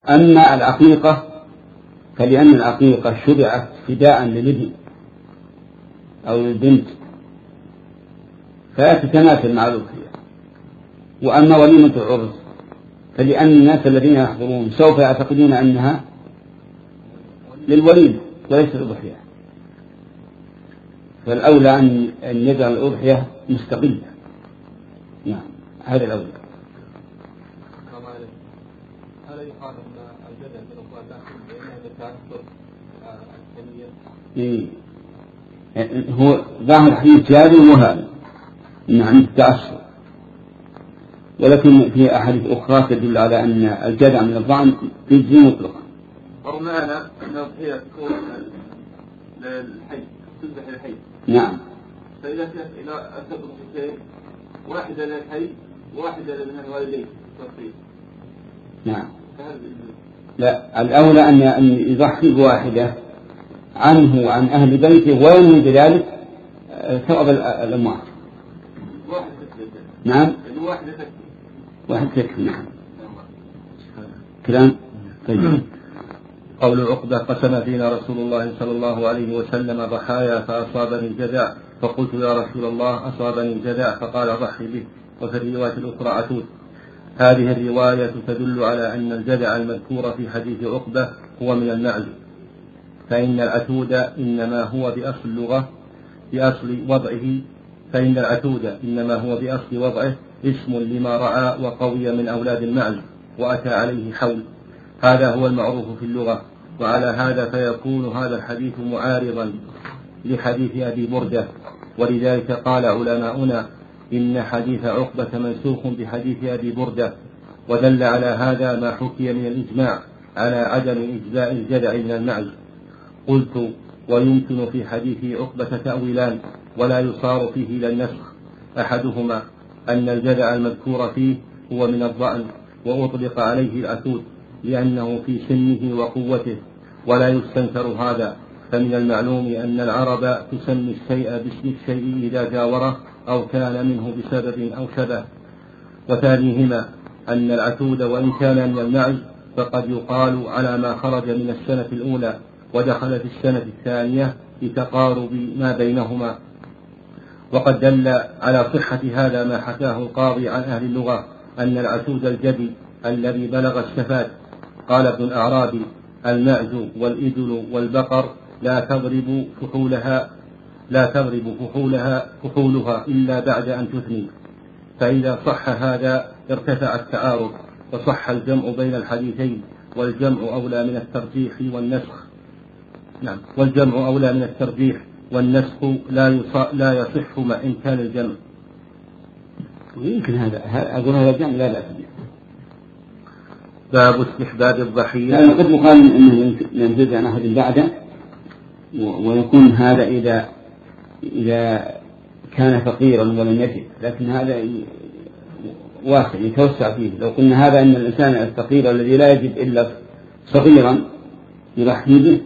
أما العقيقة فلأن العقيقة شرعت فداء للابن أو للبنت فلا تتماثل مع الأضحية. وأما وليمة العرس فلأن الناس الذين يحضرون سوف يعتقدون أنها للوليمة وليس الأضحية، فالأولى أن يجعل الأضحية مستقلة. نعم هذا الأولى. هل يقال أن الجدل من الأخوان لكن بأنه لتأثر الثانية؟ هو ظاهر حديث جابر وهذا عند التأثر، ولكن في أحاديث أخرى تدل على أن الجدع من الضعن يجزي مطلقا. ورمانا أن الأضحية تكون للحي تذبح للحي. نعم. فإذا كانت إلى أسبب الحسين واحدة للحي وواحدة لمن الوالدين. نعم. لا الأولى أن يضحي بواحدة عنه وعن أهل بيته وينوي بذلك ثواب الأموات. نعم. واحد تكفي. نعم. كلام طيب. قول عقبة: قسم فينا رسول الله صلى الله عليه وسلم ضحايا فأصابني الجذع، فقلت يا رسول الله أصابني الجذع، فقال ضحي به. وفي الرواية الأخرى عتود. هذه الرواية تدل على أن الجذع المذكور في حديث عقبة هو من المعز، فإن العتود إنما هو بأصل وضعه اسم لما رعى وقوي من أولاد المعز وأتى عليه حول. هذا هو المعروف في اللغة، وعلى هذا فيكون هذا الحديث معارضا لحديث أبي بردة، ولذلك قال علماؤنا إن حديث عقبة منسوخ بحديث أبي بردة، ودل على هذا ما حكي من الإجماع على عدم إجزاء الجدع من المعز. قلت: ويمكن في حديث عقبة تأويلان ولا يصار فيه إلى النسخ، أحدهما أن الجدع المذكور فيه هو من الضأن وأطلق عليه العتود لأنه في سنه وقوته، ولا يستنكر هذا، فمن المعلوم أن العرب تسمي الشيء باسم الشيء إذا جاوره أو كان منه بسبب أو شبه. وثانيهما أن العتود وإن كان من المعز فقد يقال على ما خرج من السنة الأولى ودخل في السنة الثانية لتقارب ما بينهما. وقد دل على صحة هذا ما حكاه القاضي عن أهل اللغة أن العتود الجدي الذي بلغ الشفاة. قال ابن الأعرابي: المعز والإبل والبقر لا تضرب فحولها إلا بعد أن تثني. فإذا صح هذا ارتفع التعارض وصح الجمع بين الحديثين، والجمع أولى من الترجيح والنسخ. نعم، والجمع أولى من الترجيح والنسخ لا يصح مع إمكان الجمع. ويمكن هذا أقول هذا الجمع لا بأس به. باب استحباب الضحية. يعني قد يقال أنه ينزل عن أحد بعده، ويكون هذا إذا كان فقيرا ولم يجد، لكن هذا واسع يتوسع فيه. لو قلنا هذا أن الإنسان الفقير الذي لا يجد إلا صغيرا يضحي به،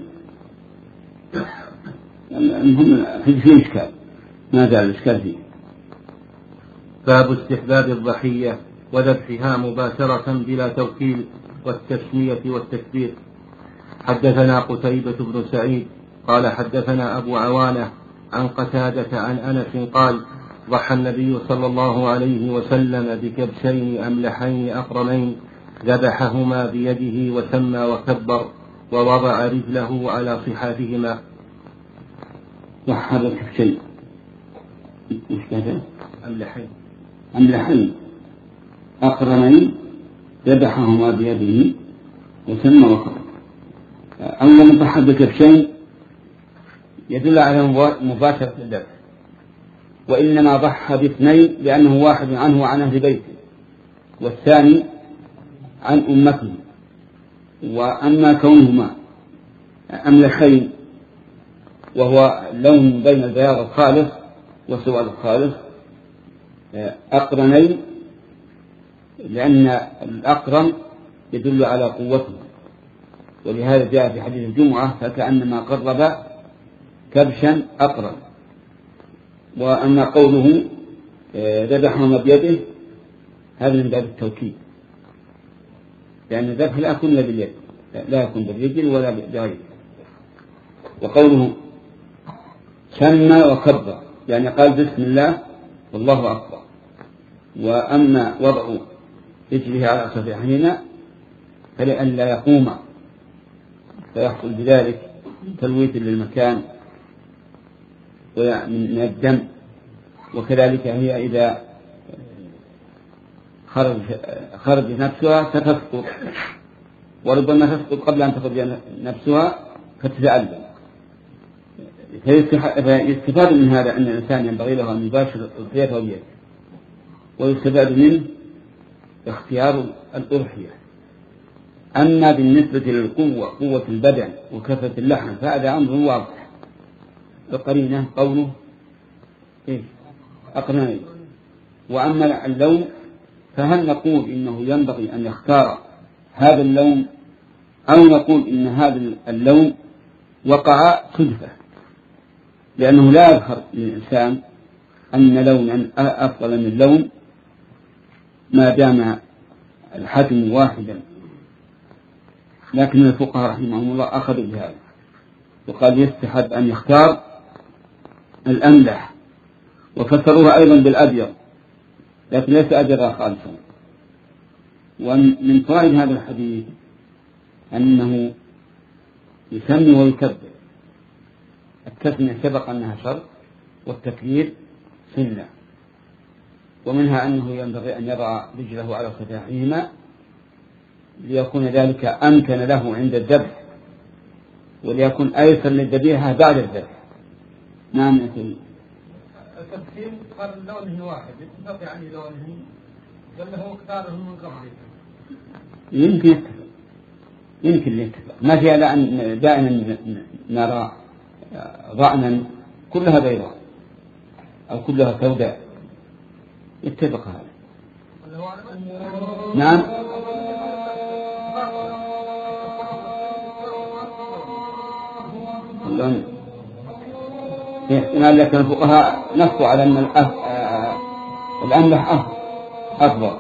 المهم فيه إشكال، ما زال الإشكال فيه. باب استحباب الضحية وذبحها مباشرة بلا توكيل والتسمية والتكبير. حدثنا قتيبة بن سعيد قال حدثنا أبو عوانة عن قتادة عن أنس قال: ضحى النبي صلى الله عليه وسلم بكبشين أملحين أقرمين، ذبحهما بيده وسمى وكبر ووضع رجله على صحافهما. ضحى بكبشين أملحين أقرمين ذبحهما بيده وسمى وكبر. أولا ضحى بكبشين يدل على مباشرة الذبح، وإنما ضحى باثنين لأنه واحد عنه وعن أهل بيته، والثاني عن أمته. وأما كونهما أملحين وهو لون بين البياض الخالص والسواد الخالص، أقرنين لأن الأقرن يدل على قوته، ولهذا جاء في حديث الجمعة: فكأنما قرب كبشا أقرن. وأما قوله ذبحهما بيده هذا من باب التوكيد، لأن الذبح لا يكون باليد، لا يكون بالرجل ولا بغيره. وقوله سمى وكبر يعني قال بسم الله والله أكبر. وأما وضع رجله على صفيحهما فلئلا يقوم فيحصل بذلك تلويث للمكان من الدم. وكذلك هي إذا خرج نفسها ستسقط، وربما تسقط قبل أن تخرج نفسها فتتألم. فيستفاد من هذا أن الإنسان ينبغي له أن يباشر الضحية بيده، ويستفاد منه اختيار الأضحية. أما بالنسبة للقوة، قوة البدن وكثرة اللحم، فهذا أمر واضح. القرينة قوله أقرنين. وأما اللون فهل نقول إنه ينبغي أن يختار هذا اللون، أو نقول إن هذا اللون وقع صدفة، لأنه لا يظهر للإنسان أن لونا أفضل من لون ما دام الحجم واحدا. لكن الفقهاء رحمهم الله أخذوا بهذا وقال يستحب أن يختار الأملح، وفسروها أيضا بالأبيض لكن ليس أبيضا خالصا. ومن فوائد هذا الحديث أنه يسمي ويكبر. التسمية سبق أنها شرط والتكبير سنة. ومنها أنه ينبغي أن يضع رجله على صفاحهما ليكون ذلك أمكن له عند الذبح، وليكون أيسر للذبيحة بعد الذبح. نعم يا سيدي. التفصيل قال لونه واحد يتفق يعني لونه لأنه اختاره من قبل. يمكن يتفق. ما في على أن دائما نرى ضأنا كلها بيضاء أو كلها سوداء، يتفق هذا. نعم. احتمال لكن الفقهاء نصوا على أن الأملح أفضل.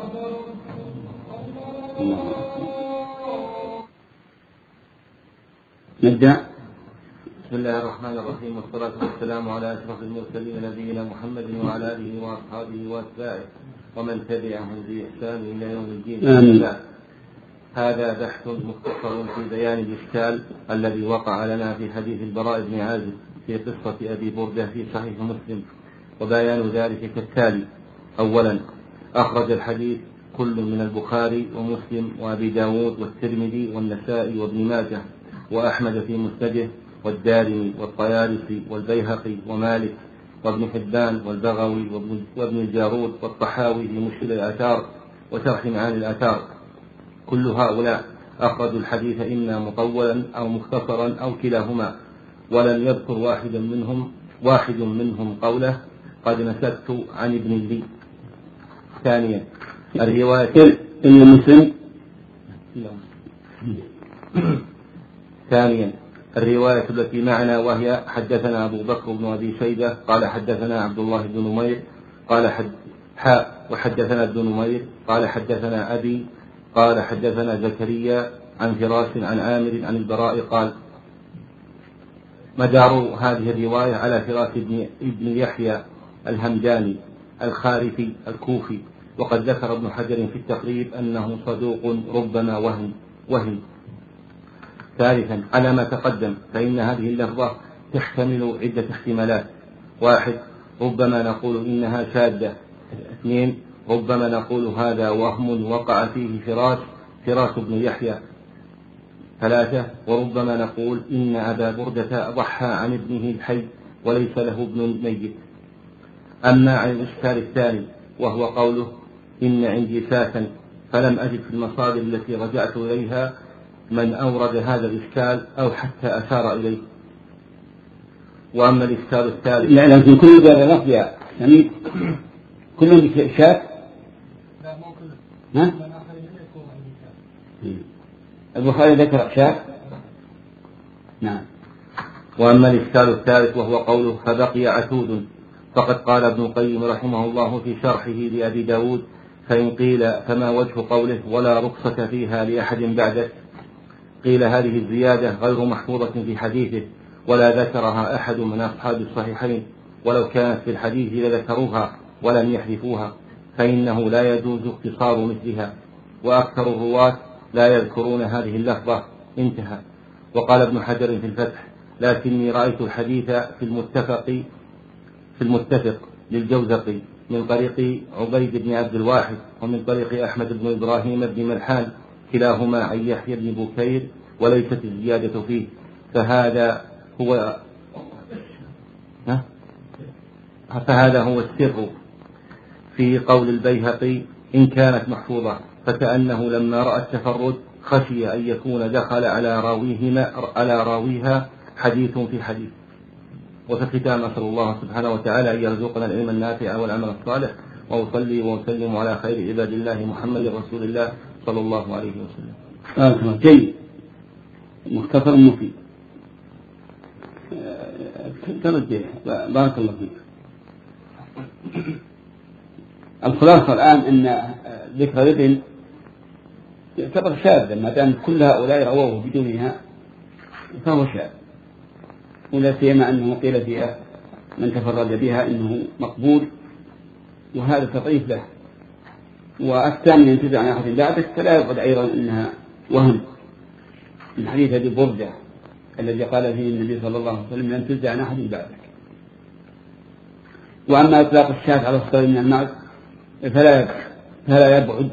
نبدأ. بسم الله الرحمن الرحيم، والصلاة والسلام على أشرف المرسلين نبينا محمد وعلى آله وأصحابه وأتباعه ومن تبعهم بإحسان إلى يوم الدين. آمين. هذا بحث مختصر في بيان الإشكال الذي وقع لنا في حديث البراء بن عازب في قصة أبي بردة في صحيح مسلم، وبيان ذلك كالتالي: أولا، أخرج الحديث كل من البخاري ومسلم وأبي داود والترمذي والنسائي وابن ماجه وأحمد في مسنده والدارمي والطيالسي والبيهقي ومالك وابن حبان والبغوي وابن الجارود والطحاوي في مشكل الآثار وشرح معاني الآثار. كل هؤلاء أخرجوا الحديث إما مطولا أو مختصرا أو كلاهما، ولم يذكر واحد منهم قوله قد نسبت عن ابن لي. ثانيا، الرواية المسلم. ثانيا، الرواية التي معنا وهي حدثنا أبو بكر بن أبي شيبة قال حدثنا عبد الله بن نمير قال وحدثنا ابن نمير قال حدثنا أبي قال حدثنا زكريا عن فراس عن عامر عن البراء قال. مدار هذه الرواية على فراس ابن يحيى الهمداني الخارفي الكوفي، وقد ذكر ابن حجر في التقريب أنه صدوق ربما وهم. ثالثا، على ما تقدم فإن هذه اللفظة تحتمل عدة احتمالات: واحد، ربما نقول إنها شاذة. اثنين، ربما نقول هذا وهم وقع فيه فراس بن يحيى. ثلاثة، وربما نقول إن أبا بردة ضحى عن ابنه الحي وليس له ابن ميت. أما عن الإشكال الثاني وهو قوله إن عندي ساسا، فلم أجد في المصادر التي رجعت إليها من أورد هذا الإشكال أو حتى أشار إليه. وأما الإشكال الثالث، لا لكن كل هذا لفظ يعني كلهم شاك. لا مو كله. ها؟ البخاري ذكر شاك. نعم. وأما الإشكال الثالث وهو قوله فبقي عتود، فقد قال ابن القيم رحمه الله في شرحه لأبي داود فإن قيل فما وجه قوله ولا رخصة فيها لأحد بعدك؟ قيل هذه الزيادة غير محفوظة في حديثه ولا ذكرها أحد من أصحاب الصحيحين، ولو كانت في الحديث لذكروها ولم يحذفوها، فإنه لا يجوز اختصار مثلها، وأكثر الرواة لا يذكرون هذه اللفظة. انتهى. وقال ابن حجر في الفتح: لكني رأيت الحديث في المتفق للجوزقي من طريق عبيد بن عبد الواحد ومن طريق أحمد بن إبراهيم بن ملحان كلاهما عن يحيى بن بكير، وليست الزيادة فيه، فهذا هو السر في قول البيهقي إن كانت محفوظة، فكأنه لما رأى التفرد خشي أن يكون دخل على راويها حديث في حديث. وفي الختام أسأل الله سبحانه وتعالى أن يرزقنا العلم النافع والعمل الصالح، وأصلي وأسلم على خير عباد الله محمد رسول الله صلى الله عليه وسلم. جيد، مختصر مفيد. ترجع بارك الله فيك. الخلاصة الآن أن ذكر الابن يعتبر شاذا، ما دام كل هؤلاء رووه بدونها فهو شاذ، ولا سيما أنه قيل فيها من تفرد بها إنه مقبول، وهذا تضعيف له. والثاني ينتزع عن أحد بعدك، فلا يقعد أيضا أنها وهم من حديث أبي بردة الذي قال فيه النبي صلى الله عليه وسلم لن تنزع عن أحد بعدك. وأما إطلاق الشاة على الصغير من المعز فلا يبعد،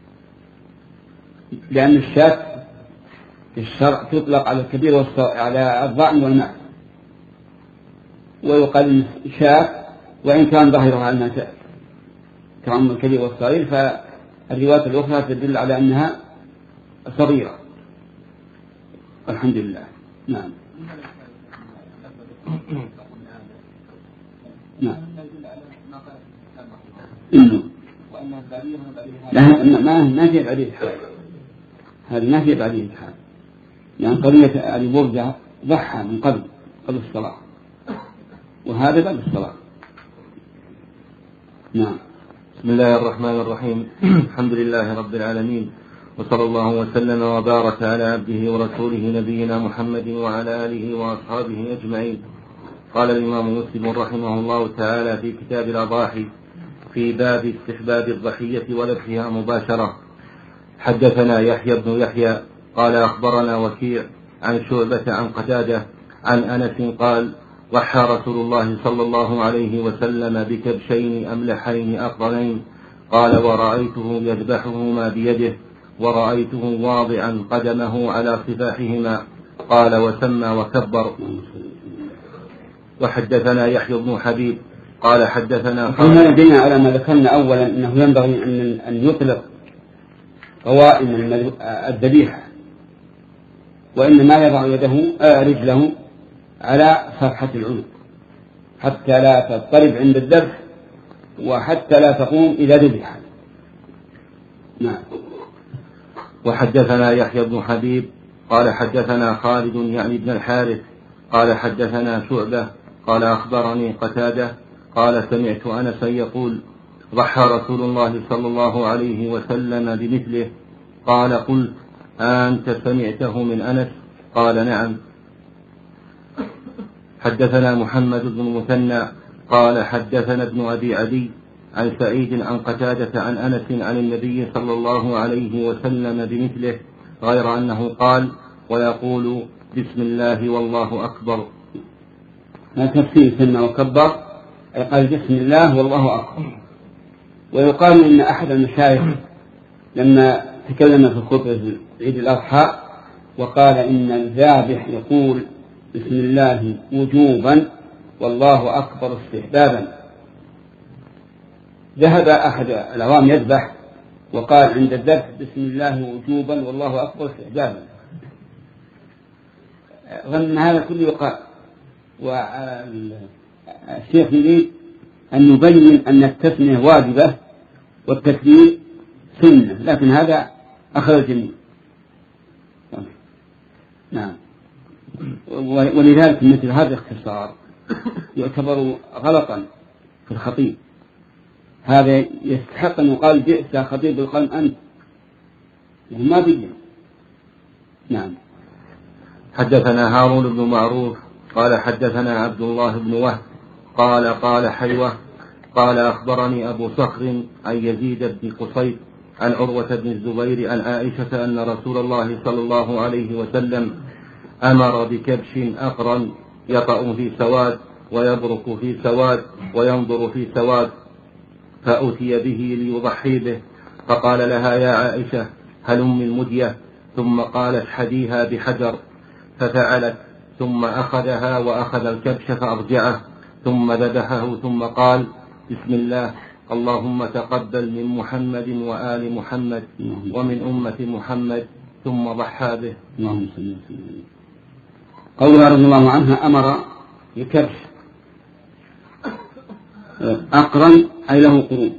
لأن الشاة في الشرع تطلق على الكبير على الضأن والمعز، ويقال شاة وإن كان ظاهرها أنها تعم الكبير والصغير، فالروايات الأخرى تدل على أنها صغيرة. الحمد لله. نعم. نعم. إنه ما في بعدية الحال، هذه ما في بعدية الحال، يعني قضية أبي بردة ضحى من قبل الصلاة، وهذا بعد الصلاة. نعم. بسم الله الرحمن الرحيم. الحمد لله رب العالمين، وصلى الله وسلم وبارك على عبده ورسوله نبينا محمد وعلى آله وأصحابه أجمعين. قال الإمام مسلم رحمه الله تعالى في كتاب الأضاحي في باب استحباب الضحية وذبحها مباشرة: حدثنا يحيى بن يحيى قال أخبرنا وكيع عن شعبة عن قتادة عن أنس قال: ضحى رسول الله صلى الله عليه وسلم بكبشين أملحين أقرنين. قال: ورأيته يذبحهما بيده، ورأيته واضعا قدمه على صفاحهما. قال: وسمى وكبر. وحدثنا يحيى بن حبيب قال حدثنا هنا لدينا على ما ذكرنا أولا أنه ينبغي أن يطلق قوائم الذبيحة، وإنما يضع رجله على صفحة العنق حتى لا تضطرب عند الذبح، وحتى لا تقوم إذا ذبح. نعم. وحدثنا يحيى بن حبيب قال حدثنا خالد يعني بن الحارث قال حدثنا شعبة قال أخبرني قتادة قال: سمعت أنسا يقول: ضحى رسول الله صلى الله عليه وسلم بمثله. قال: قلت: أنت سمعته من أنس؟ قال: نعم. حدثنا محمد بن المثنى قال حدثنا ابن أبي عدي عن سعيد عن قتادة عن أنس عن النبي صلى الله عليه وسلم بمثله، غير أنه قال: ويقول: بسم الله والله أكبر. ما تفسير سمى وكبر، قال بسم الله والله أكبر. ويقال إن أحد المشايخ لما تكلم في خطبة عيد الأضحى وقال إن الذابح يقول بسم الله وجوبا والله أكبر استحبابا، ذهب أحد العوام يذبح وقال عند الذبح بسم الله وجوبا والله أكبر استحبابا، ظن هذا كله يقال. والشيخ يريد أن يبين أن التسمية واجبة والتكبير سنة، لكن هذا أخذ الجميع. نعم. ولذلك مثل هذا الاختصار يعتبر غلطا في الخطيب، هذا يستحق أن يقال بئس خطيب القوم أنت، يعني ما بيجي. نعم. حدثنا هارون بن معروف قال حدثنا عبد الله بن وهب قال حيوة قال أخبرني أبو صخر عن يزيد بن قصيد عن عروة بن الزبير عن عائشة أن رسول الله صلى الله عليه وسلم أمر بكبش أقرن يطأ في سواد ويبرك في سواد وينظر في سواد، فأتي به ليضحي به، فقال لها يا عائشة هلم المدية، ثم قالت حديها بحجر، ففعلت، ثم أخذها وأخذ الكبش فأرجعه، ثم ذبحه، ثم قال بسم الله اللهم تقبل من محمد وآل محمد ومن أمة محمد، ثم ضحى به. قولها رضي الله عنها أمر بكبش أقرن أي له قرون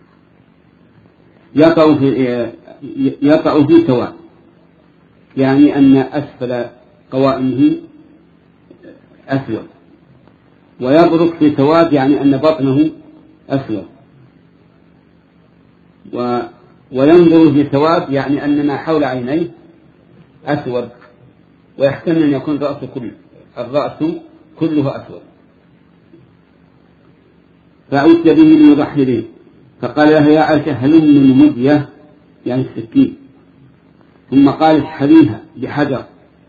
يقع في سواء، يعني أن أسفل قوائمه أسود، ويبرك في سواد يعني أن بطنه أسود، وينظر في سواد يعني أن ما حول عينيه أسود، ويحتمل أن يكون الرأس كله أسود. فأتي به ليضحي به، فقال لها يا عائشة هلم المدية يعني السكين، ثم قالت حديها بحجر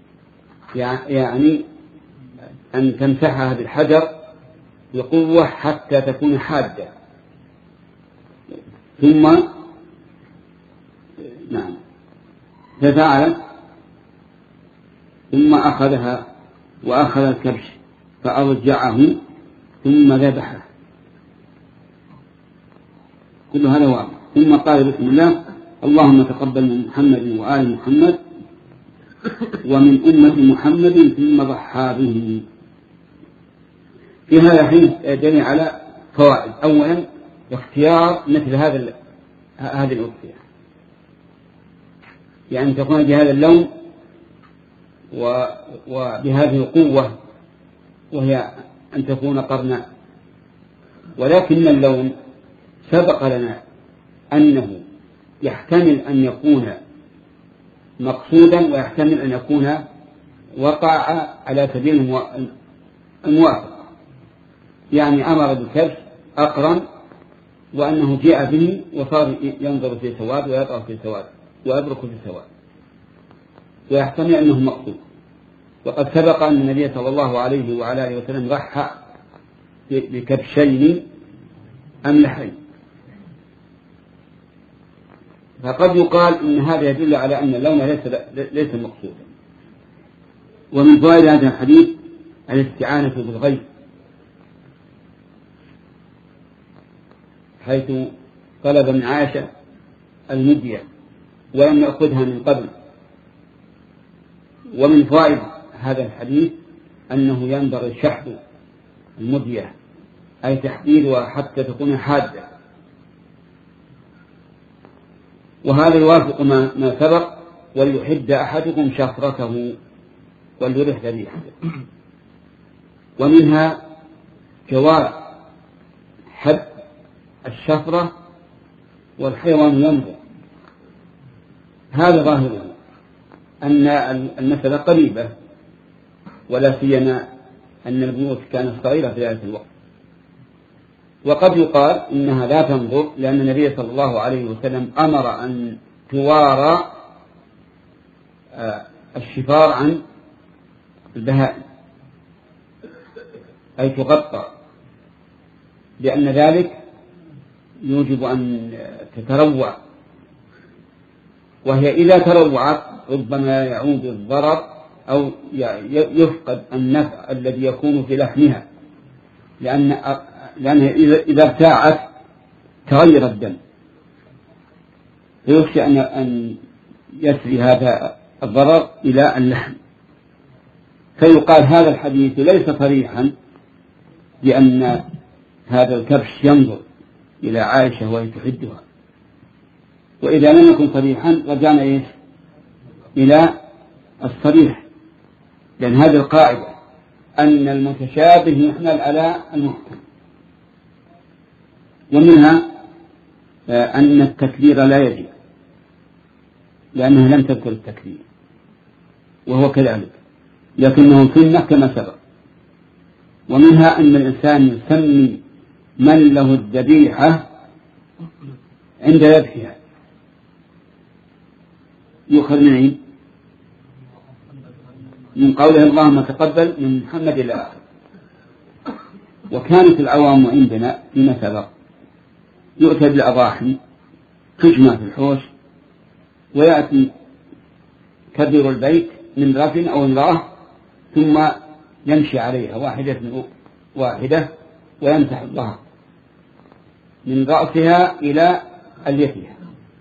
يعني أن تمسحها بالحجر بقوة حتى تكون حادة، ثم نعم ففعلت، ثم أخذها وأخذ الكبش فأرجعه ثم ذبحه، كل هذا واضح. ثم قال بسم الله اللهم تقبل من محمد وآل محمد ومن أمة محمد، ثم ضحى به. في هذا الحديث دليل على فوائد. أولا اختيار مثل هذه الأضحية، يعني تكون بهذا اللون وبهذه القوة، وهي أن تكون قرناء، ولكن اللون سبق لنا أنه يحتمل أن يكون مقصودا ويحتمل أن يكون وقع على سبيل الموافقة، يعني أمر بالكبش أقرن وأنه جاء به وصار ينظر في سواد ويطأ في سواد ويبرك في سواد، ويحتمل أنه مقصود. وقد سبق أن النبي صلى الله عليه وعلى آله وسلم ضحى بكبشين أملحين، فقد يقال إن هذا يدل على أن اللون ليس مقصودا. ومن فوائد هذا الحديث الاستعانة بالغيث، حيث طلب من عائشة المدية ولم يأخذها من قبل. ومن فوائد هذا الحديث أنه ينبغي شحذ المدية، أي تحديدها حتى تكون حادة، وهذا يوافق ما سبق وليحد أحدكم شفرته وليرح ذبيحته. ومنها جواز حد الشفرة والحيوان ينظر، هذا ظاهره أن المسألة قريبة، ولا سيما أن البيوت كانت صغيرة في ذلك الوقت. وقد يقال إنها لا تنظر، لأن النبي صلى الله عليه وسلم أمر أن توارى الشفار عن البهائم، أي تغطى، لأن ذلك يوجب أن تتروع، وهي إذا تروعت ربما يعود الضرر أو يفقد النفع الذي يكون في لحمها، لأنها إذا ارتاعت تغير الدم، فيخشى أن يسري هذا الضرر إلى اللحم. فيقال هذا الحديث ليس صريحا بأن هذا الكبش ينظر إلى عائشة وهي تحدها، وإذا لم يكن صريحا رجعنا إلى الصريح، لأن هذه القاعدة أن المتشابه يحمل على المحكم. ومنها أن التكبير لا يجب، لأنها لم تذكر التكبير، وهو كذلك، لكنه سنة كما سبق. ومنها أن الإنسان يسمي من له الذبيحة عند ذبحها، يؤخذ من عين من قوله اللهم تقبل من محمد إلى آخر. وكانت العوام عندنا فيما سبق يؤتى بالأضاحي تجمع في الحوش، ويأتي كبير البيت من رجل أو امرأة ثم يمشي عليها واحدة ويمسح الظهر من رأسها إلى اليتها،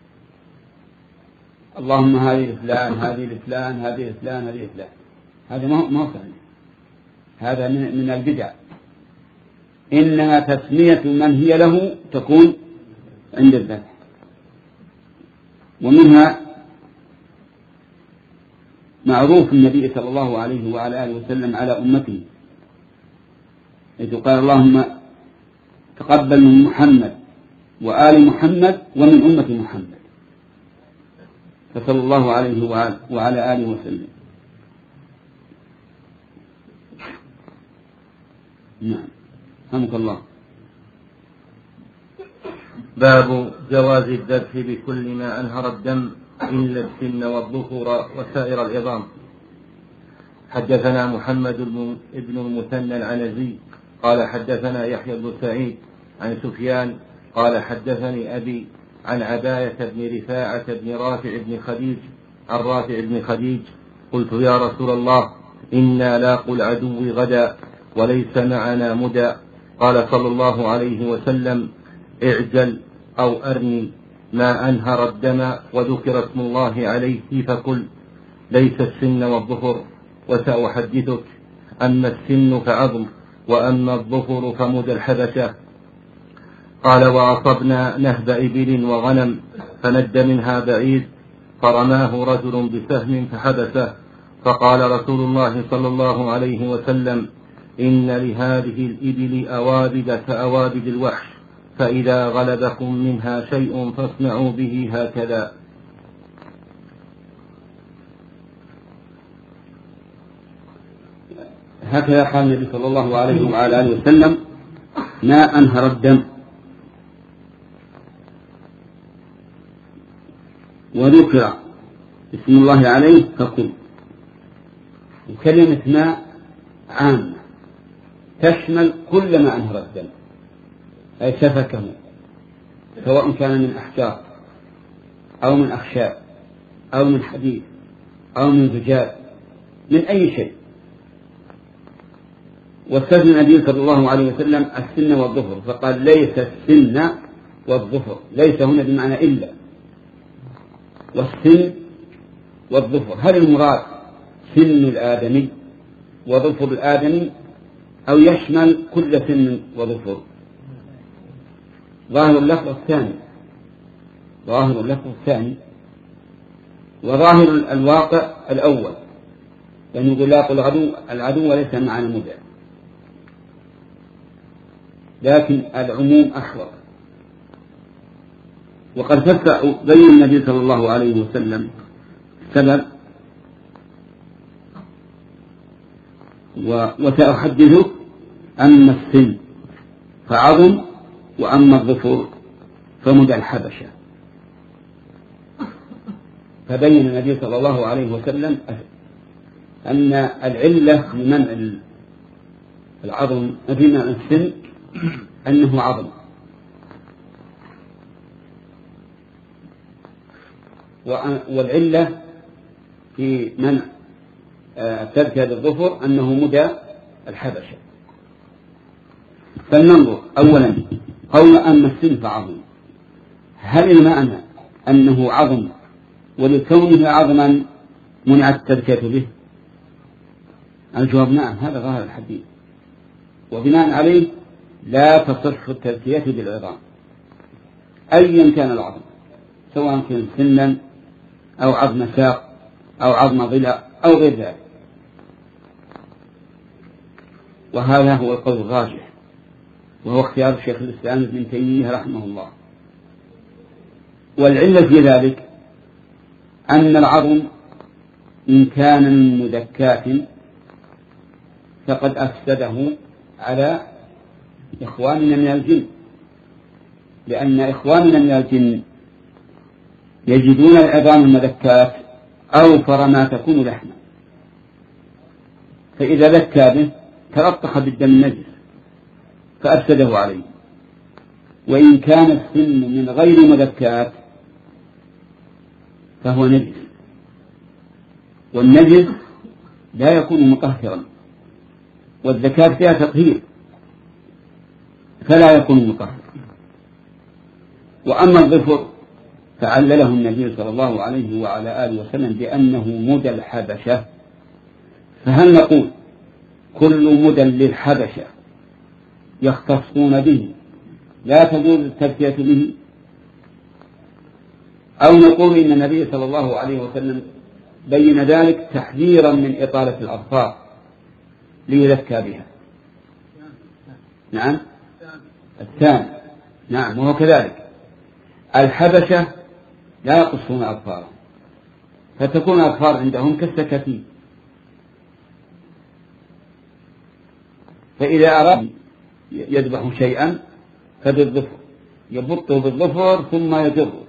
اللهم هذه لفلان هذه لفلان هذه لفلان هذه لفلان. هذا ما هو صحيح، هذا من البدع. إنما تسمية من هي له تكون عند الذبح. ومنها معروف النبي صلى الله عليه وعلى آله وسلم على أمته، إذ قال اللهم تقبل من محمد وآل محمد ومن أمة محمد، فصلى الله عليه وعلى آله وسلم. نعم، رحمك الله. باب جواز الذبح بكل ما أنهر الدم إلا السن والظفر وسائر العظام. حدثنا محمد بن المثنى العنزي قال حدثنا يحيى بن سعيد عن سفيان قال حدثني أبي عن عباية بن رفاعة بن رافع بن خديج عن رافع بن خديج قلت يا رسول الله إنا لاقوا العدو غدا وليس معنا مدى. قال صلى الله عليه وسلم اعجل أو أرني ما أنهر الدم وذكر اسم الله عليه فكل، ليس السن والظفر. وسأحدثك أما السن فعظم وأما الظفر فمدى الحبشة. قال وأصبنا نهب إبل وغنم فند منها بعيد فرماه رجل بسهم فحبسه، فقال رسول الله صلى الله عليه وسلم إن لهذه الإبل أوابد كأوابد الوحش، فإذا غلبكم منها شيء فاصنعوا به هكذا. هكذا قال النبي صلى الله عليه وعلى آله وسلم ما أنهر الدم، وذكر اسم الله عليه فكل. وكلمة ماء عامة تشمل كل ما أنهر الدم، أي سفكه، سواء كان من أحجار أو من أخشاب أو من حديد أو من زجاج، من أي شيء. واستثنى النبي صلى الله عليه وسلم السن والظفر، فقال ليس السن والظفر، ليس هنا بمعنى إلا، والسن والظفر. هل المراد سن الآدمي وظفر الآدمي أو يشمل كل سن وظفر؟ ظاهر اللفظ الثاني، ظاهر اللفظ الثاني، وظاهر الواقع الأول، لأنه يقول لاقوا العدو وليس معنا مدى، لكن العموم أحوط. وقد بين النبي صلى الله عليه وسلم السبب، وسأحدثك أما السن فعظم وأما الظفر فمدى الحبشة. فبين النبي صلى الله عليه وسلم أن العلة لمنع العظم بمنع السن أنه عظم، والعلة في منع تذكية الظفر أنه مدى الحبشة. فلننظر أولا قول أما السن فعظم، هل المعنى أنه عظم ولكونه عظما منع التذكية به؟ الجواب نعم، هذا ظاهر الحديث، وبناء عليه لا تصح التذكية بالعظام أيا كان العظم، سواء كان سنا أو عظم ساق أو عظم ضلع أو غير ذلك. وهذا هو القول الراجح، وهو اختيار شيخ الإسلام ابن تيمية رحمه الله. والعلة في ذلك أن العظم إن كان من مذكاة فقد أفسده على إخواننا من الجن، لأن إخواننا من الجن يجدون العظام المذكاة أوفر ما تكون لحما، فإذا ذكى به تلطخ بالدم النجس فأفسده عليه. وإن كان السن من غير مذكاة فهو نجس، والنجس لا يكون مطهرا، والذكاة فيها تطهير فلا يكون مطهرا. وأما الظفر فعلله النبي صلى الله عليه وعلى آله وسلم بأنه مدى الحبشة، فهل نقول كل مدى للحبشة يختصون به لا تجوز التذكية به، أو نقول إن النبي صلى الله عليه وسلم بين ذلك تحذيرا من إطالة الأظفار ليذكى بها؟ نعم الثاني، نعم وهو كذلك. الحبشة لا يقصون أظفارهم فتكون الأظفار عندهم كالسكاكين، فإذا أراد يذبح شيئا فبالظفر يبطه بالظفر ثم يجره.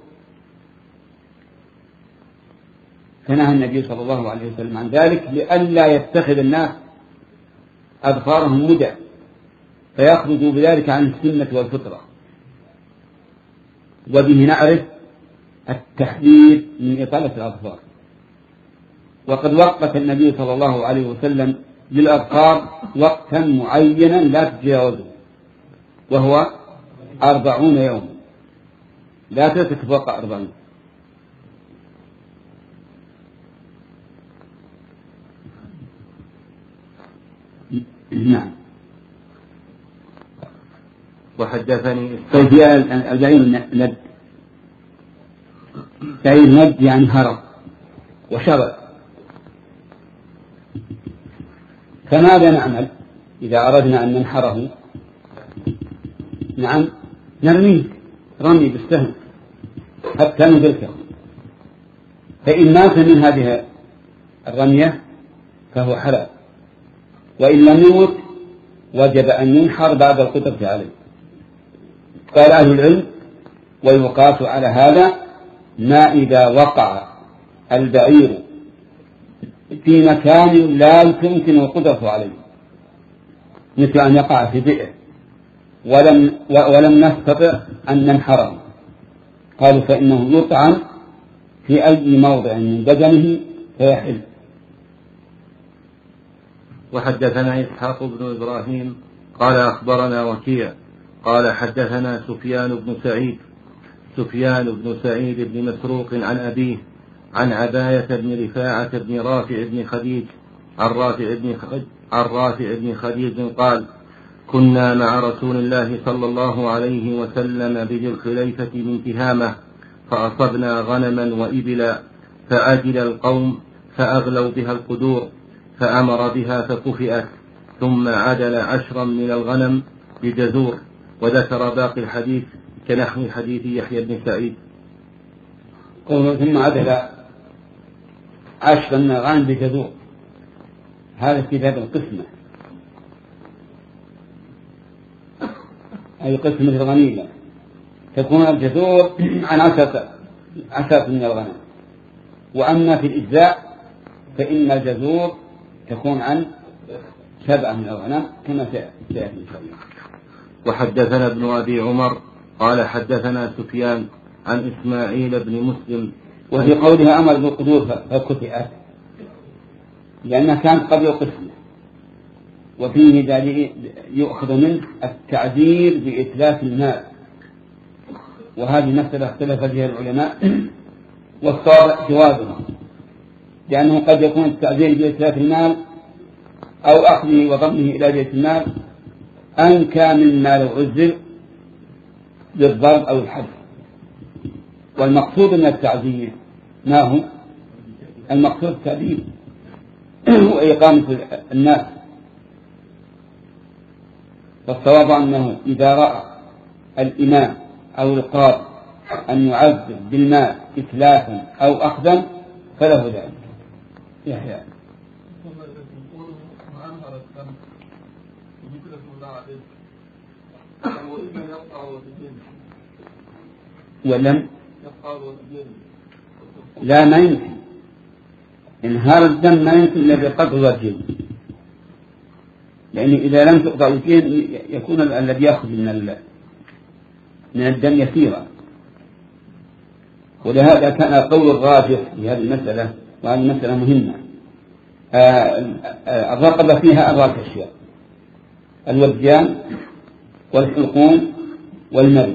فنهى النبي صلى الله عليه وسلم عن ذلك لئلا يتخذ الناس أظفارهم مدى فيخرجوا بذلك عن السنة والفطرة. وبه نعرف التحذير من إطالة الأظفار. وقد وقت النبي صلى الله عليه وسلم للأظفار وقتا معينا لا تتجاوزه، وهو 40 يوما، لا تتفوق 40. نعم. وحدثني البعير ند، بعير ند يعني هرب وشرد. فماذا نعمل إذا أردنا أن ننحره؟ نعم نرميه رمي بالسهم حتى ندركه، فإن مات من هذه الرمية فهو حلال، وإن لم يمت وجب أن ينحر بعد القدرة عليه. قال أهل العلم ويقاس على هذا ما إذا وقع البعير في مكان لا يمكن القدرة عليه، مثل أن يقع في بئر ولم نستطع أن ننحره، قالوا فإنه يطعن في أي موضع من بدنه فيحل. وحدثنا إسحاق بن إبراهيم قال أخبرنا وكيع قال حدثنا سفيان بن سعيد بن مسروق عن أبيه عن عباية بن رفاعة بن رافع بن خديج عن رافع بن خديج قال كنا مع رسول الله صلى الله عليه وسلم بذي الخليفة من تهامة، فأصبنا غنما وإبلا، فأجل القوم فأغلوا بها القدور، فأمر بها فكفئت، ثم عدل 10 من الغنم بجزور، وذكر باقي الحديث كنحو حديث يحيى بن سعيد. ثم عدل 10 من الغنم بجزور، هذا في باب القسمة، أي قسمة الغنيمة، تكون الجزور عن 10 من الغنم. وأما في الإجزاء فإن الجزور تكون عن 7 من الغنم كما سيأتي إن شاء الله. وحدثنا ابن أبي عمر قال حدثنا سفيان عن إسماعيل بن مسلم. وفي قولها أمر بالقدور فكفئت لأنها كانت قبل القسمة، وفيه دليل يؤخذ منه التعذير بإتلاف المال، وهذه مسألة اختلف فيها العلماء والصواب جوازها، لأنه قد يكون التعذير بإتلاف المال أو أخذه وضمه إلى بيت المال أنكى مما لو عذر بالضرب أو الحبس. والمقصود من التعذير ما هو؟ المقصود التأديب وإقامة الناس. فالصواب أنه إذا رأى الإمام أو القاضي أن يعذب بالمال إتلافا أو أخذا فله ذلك. يحيى ولم لا ما يمكن انهار الدم، ما يمكن إلا بقطع الوجهين، لأن إذا لم تقطع الوجهين يكون الذي يأخذ من الدم يسيرا. ولهذا كان قول الراجح في هذه المسألة، وهذه المسألة مهمة. الرقبة فيها 4 أشياء: الوديان والحلقوم والمري.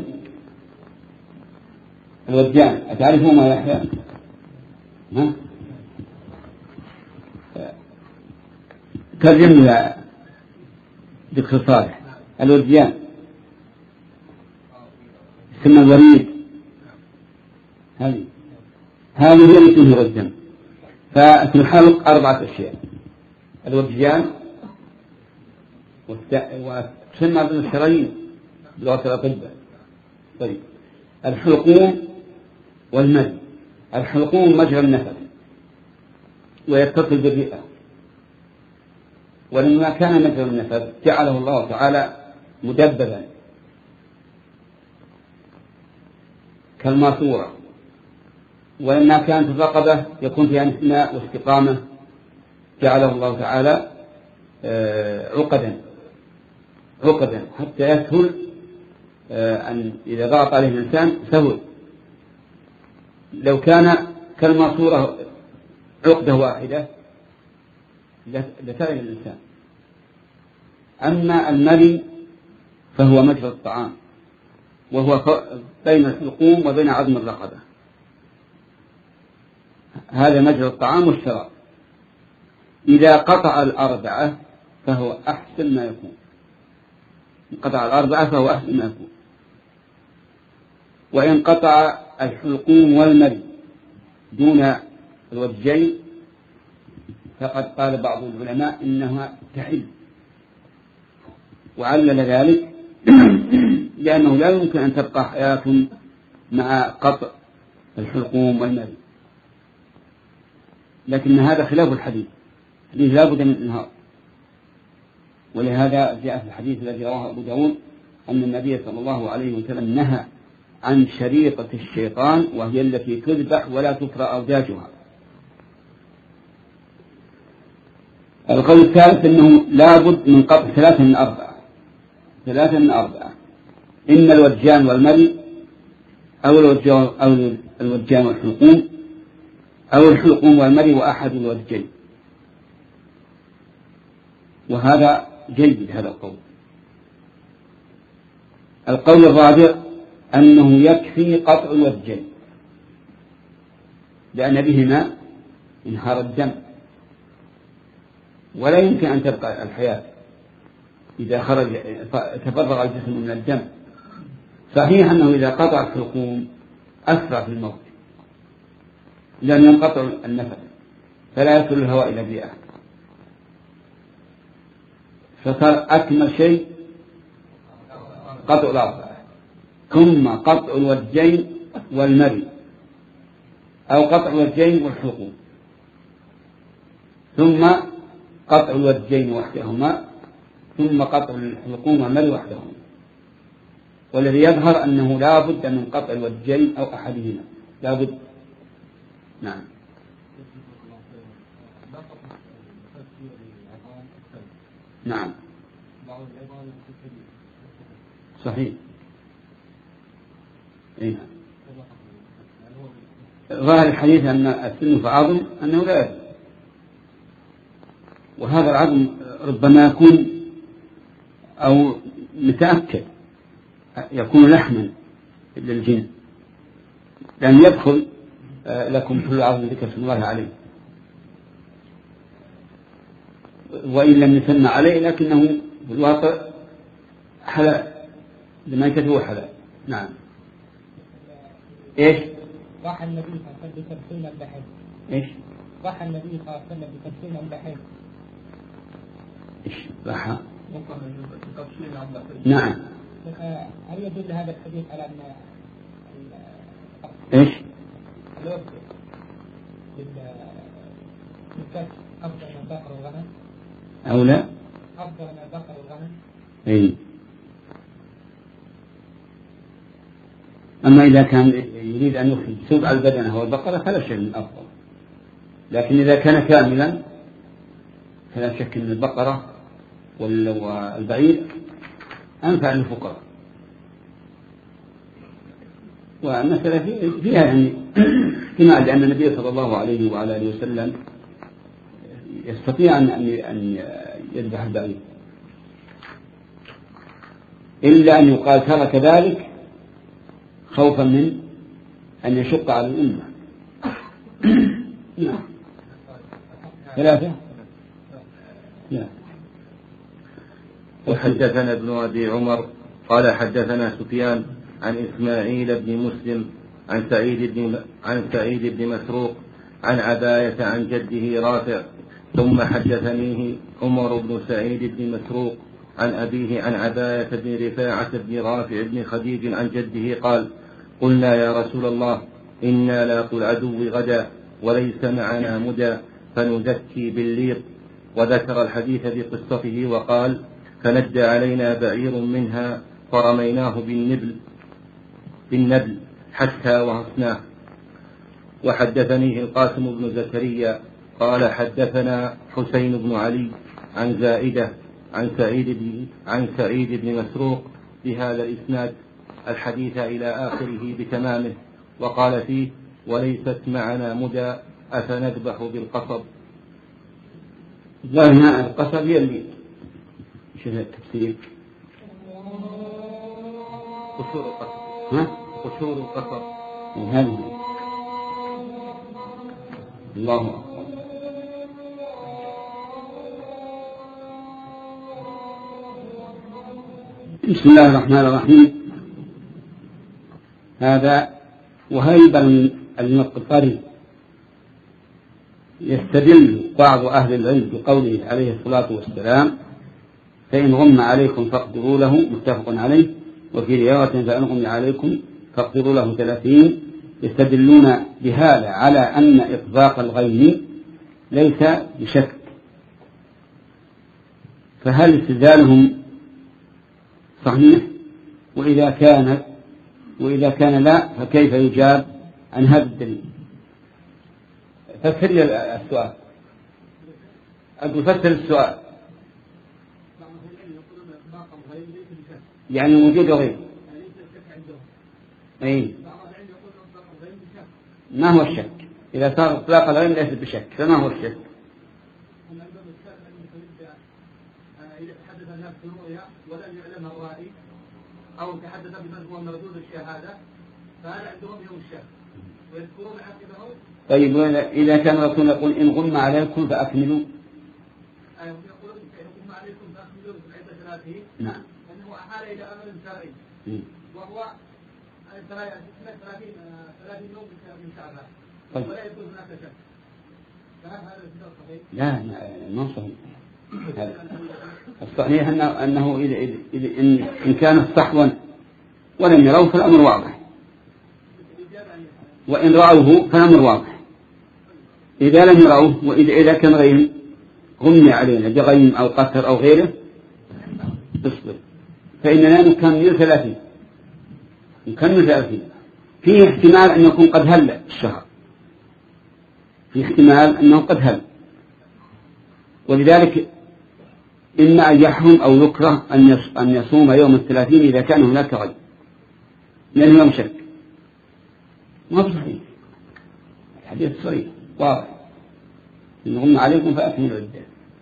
الوديان أتعرفون ما يحيى؟ ترجم يا دكتور صالح. الوديان ثم الوريد، هذه هي التي تنهر الدم. ففي الحلق 4 أشياء: الوديان وتسمى بالشرايين بلغة الأطباء. طيب، الحلقوم والمد. الحلقوم مجرى النفس ويتصل بالرئة، ولما كان مجرى النفس جعله الله تعالى مدببا كالماسورة، ولما كانت الرقبة يكون فيها انحناء واستقامة جعله الله تعالى عقدا حتى يسهل أن إذا ضغط عليه الإنسان سهل. لو كان كالماسورة عقدة واحدة لسلم الإنسان. أما المري فهو مجرى الطعام، وهو بين الحلقوم وبين عظم الرقبة، هذا مجرى الطعام والشراب. إذا قطع 4 فهو أحسن ما يكون، قطع 4 فهو أحسن ما يكون. وإن قطع الحلقوم والمري دون الوجهين فقد قال بعض العلماء إنها تحل، وعلل ذلك لأنه لا يمكن أن تبقى حياة مع قطع الحلقوم والمري. لكن هذا خلاف الحديث، لا بد من إنهار. ولهذا جاء في الحديث الذي رواه أبو داود أن النبي صلى الله عليه وسلم نهى عن شريطة الشيطان، وهي التي تذبح ولا تفرى أوداجها. القول الثالث أنه لا بد من قطع 3 من 4. إما الوجان والمري أو الوجان والحلقوم، أو الحلقوم والمري وأحد الوجهين. وهذا جيد هذا القول. القول الرابع أنه يكفي قطع الوجهين، لأن بهما انهار الدم، ولا يمكن أن تبقى الحياة إذا تفرغ الجسم من الدم. صحيح أنه إذا قطع الحلقوم أسرع في الموت، لأن ينقطع النفس فلا يصل الهواء إلى الرئة، فصار أكمل شيء قطع 4، ثم قطع الوجهين والمري، أو قطع الوجهين والحلقوم، ثم قطع الوجهين وحدهما، ثم قطع الحلقوم والمري وحدهما. والذي يظهر أنه لا بد من قطع الوجهين أو أحدهما، لا بد. نعم. نعم صحيح. إيه. ظاهر الحديث أن السن في عظم أنه لا يجوز، وهذا العظم ربما يكون أو متأكد يكون لحما للجن، لأن يدخل لكم كل عظم ذكر اسم الله عليه، وإن لم يسمى عليه لكنه في الواقع حلال، لما يكتبه حلال. نعم. إيش؟ راح النبي صلى الله عليه وسلم بتفسير البحر. إيش؟ راح النبي صلى الله عليه وسلم بتفسير البحر. إيش؟ راح؟ نعم. هل يدل هذا الحديث على أن إيش؟ الوقت للكسب أفضل من البقر والغنم. أو لا؟ أفضل من البقر والغنم. أي. أما إذا كان يريد أن يخرج سبع البدنة والبقرة فلا شيء من أفضل، لكن إذا كان كاملا فلا شك أن البقرة والبعير أنفع للفقراء. والمسألة فيها يعني احتمال، لأن النبي صلى الله عليه وعلى آله وسلم يستطيع أن يذبح البعير، إلا أن يقال ترك ذلك خوفا من أن يشق على الأمة. نعم. ثلاثة. لا. وحدثنا ابن أبي عمر قال حدثنا سفيان عن إسماعيل بن مسلم عن سعيد بن مسروق عن عباية عن جده رافع، ثم حدثنيه عمر بن سعيد بن مسروق عن أبيه عن عباية بن رفاعة بن رافع بن خديج عن جده قال: قلنا يا رسول الله إنا لاقوا العدو غدا وليس معنا مدى فنزكي بالليط، وذكر الحديث بقصته وقال: فندى علينا بعير منها فرميناه بالنبل حتى وهصناه. وحدثنيه القاسم بن زكريا قال حدثنا حسين بن علي عن زائدة عن سعيد بن مسروق بهذا الإسناد الحديث إلى آخره بتمامه، وقال فيه: وليست معنا مدى أفنذبح بالقصب. ظاهر القصب هي اللي شبه التفسير قشور القصب. قشور القصب. وهذه الله أكبر. بسم الله الرحمن الرحيم. هذا وهيب المقتري يستدل بعض أهل العلم بقوله عليه الصلاة والسلام: فإن غم عليكم فاقدروا له، متفق عليه. وفي رواية: فإن غم عليكم فاقدروا له 30. يستدلون بهذا على أن إطلاق الغيم ليس بشك، فهل استدلالهم صحيح؟ وإذا كان لا فكيف يجاب عن هذا الدليل؟ فسر لي السؤال. أقول فسر السؤال. يعني وجود غير. أي. ما هو الشك؟ إذا صار إطلاق الغير ليس بشك، فما هو الشك؟ إذا تحدث الناس بالرؤيا ولم يعلمها الرائي أو تحدث بمن هو مردود الشهادة، فهذا عندهم يوم الشك ويذكرون عاقبه. طيب إذا كان الرسول يقول: إن غم عليكم فأكملوا. أيوة، يقولون إن غم عليكم فأكملوا عدة 30. نعم. لأنه أحال إلى أمر شرعي وهو 30 يوم من شعبان. طيب. ولا يكون هناك شك. فهل هذا صحيح؟ لا ما صحيح. الصحيح أنه إن كان صحوا ولم يروه فالأمر واضح، وإن رأوه فالأمر واضح. إذا لم يروه وإذا كان غيم غمي علينا بغيم أو قتر أو غيره اصبر، فإننا نكمل 30. فيه احتمال أن يكون قد هل الشهر، فيه احتمال أنه قد هل، ولذلك إما أن يحرم أو يكره أن يصوم يوم 30 إذا كان هناك غيم، لأنه يوم شك. ما صحيح، الحديث صحيح واضح: إن غم عليكم فأكملوا العدة.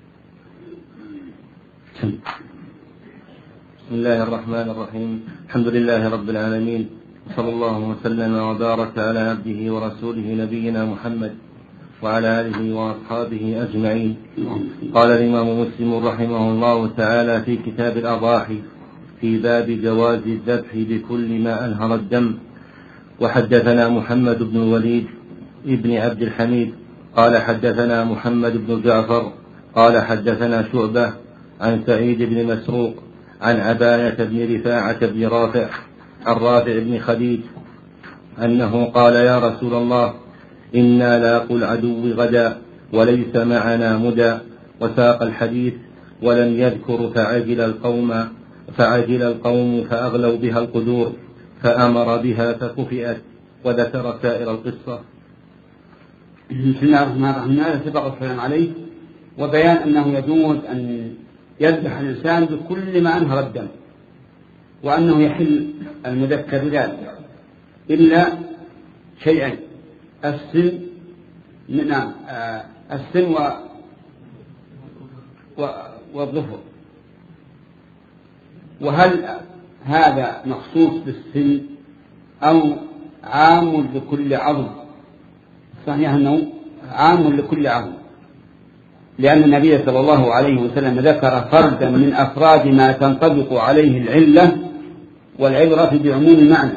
بسم الله الرحمن الرحيم. الحمد لله رب العالمين، وصلى الله وسلم وبارك على عبده ورسوله نبينا محمد وعلى آله وأصحابه أجمعين. قال الإمام مسلم رحمه الله تعالى في كتاب الأضاحي في باب جواز الذبح بكل ما أنهر الدم: وحدثنا محمد بن الوليد ابن عبد الحميد قال حدثنا محمد بن جعفر قال حدثنا شعبة عن سعيد بن مسروق عن عباية بن رفاعة بن رافع عن رافع بن خديج أنه قال: يا رسول الله، إنا لاقوا العدو غدا وليس معنا مدى. وساق الحديث ولم يذكر فعجل القوم فأغلوا بها القدور فأمر بها فكفئت، وذكر سائر القصة. بسم الله الرحمن الرحيم. هذا سبق الكلام عليه، وبيان أنه يجوز أن يذبح الإنسان بكل ما أنهر الدم، وأنه يحل المذكر ذلك إلا شيئين: السن والظفر. وهل هذا مخصوص بالسن أو عام لكل عظم؟ صحيح أنه عام لكل عظم، لأن النبي صلى الله عليه وسلم ذكر فردا من أفراد ما تنطبق عليه العلة، والعبرة بعموم المعنى.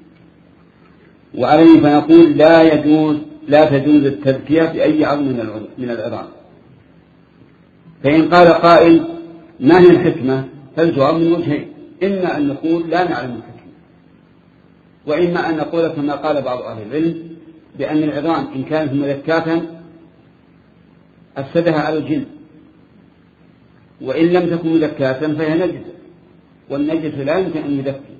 وعليه فنقول لا تجوز التذكية بأي عظم من العظام. فإن قال قائل: ما هي الحكمة؟ فالجواب من وجهين: إما أن نقول لا نعلم الحكمة، وإما أن نقول كما قال بعض أهل العلم بأن العظام إن كانت مذكاة أفسدها على الجن، وإن لم تكن مذكاة فهي نجسة، والنجس لا يمكن أن يذكي.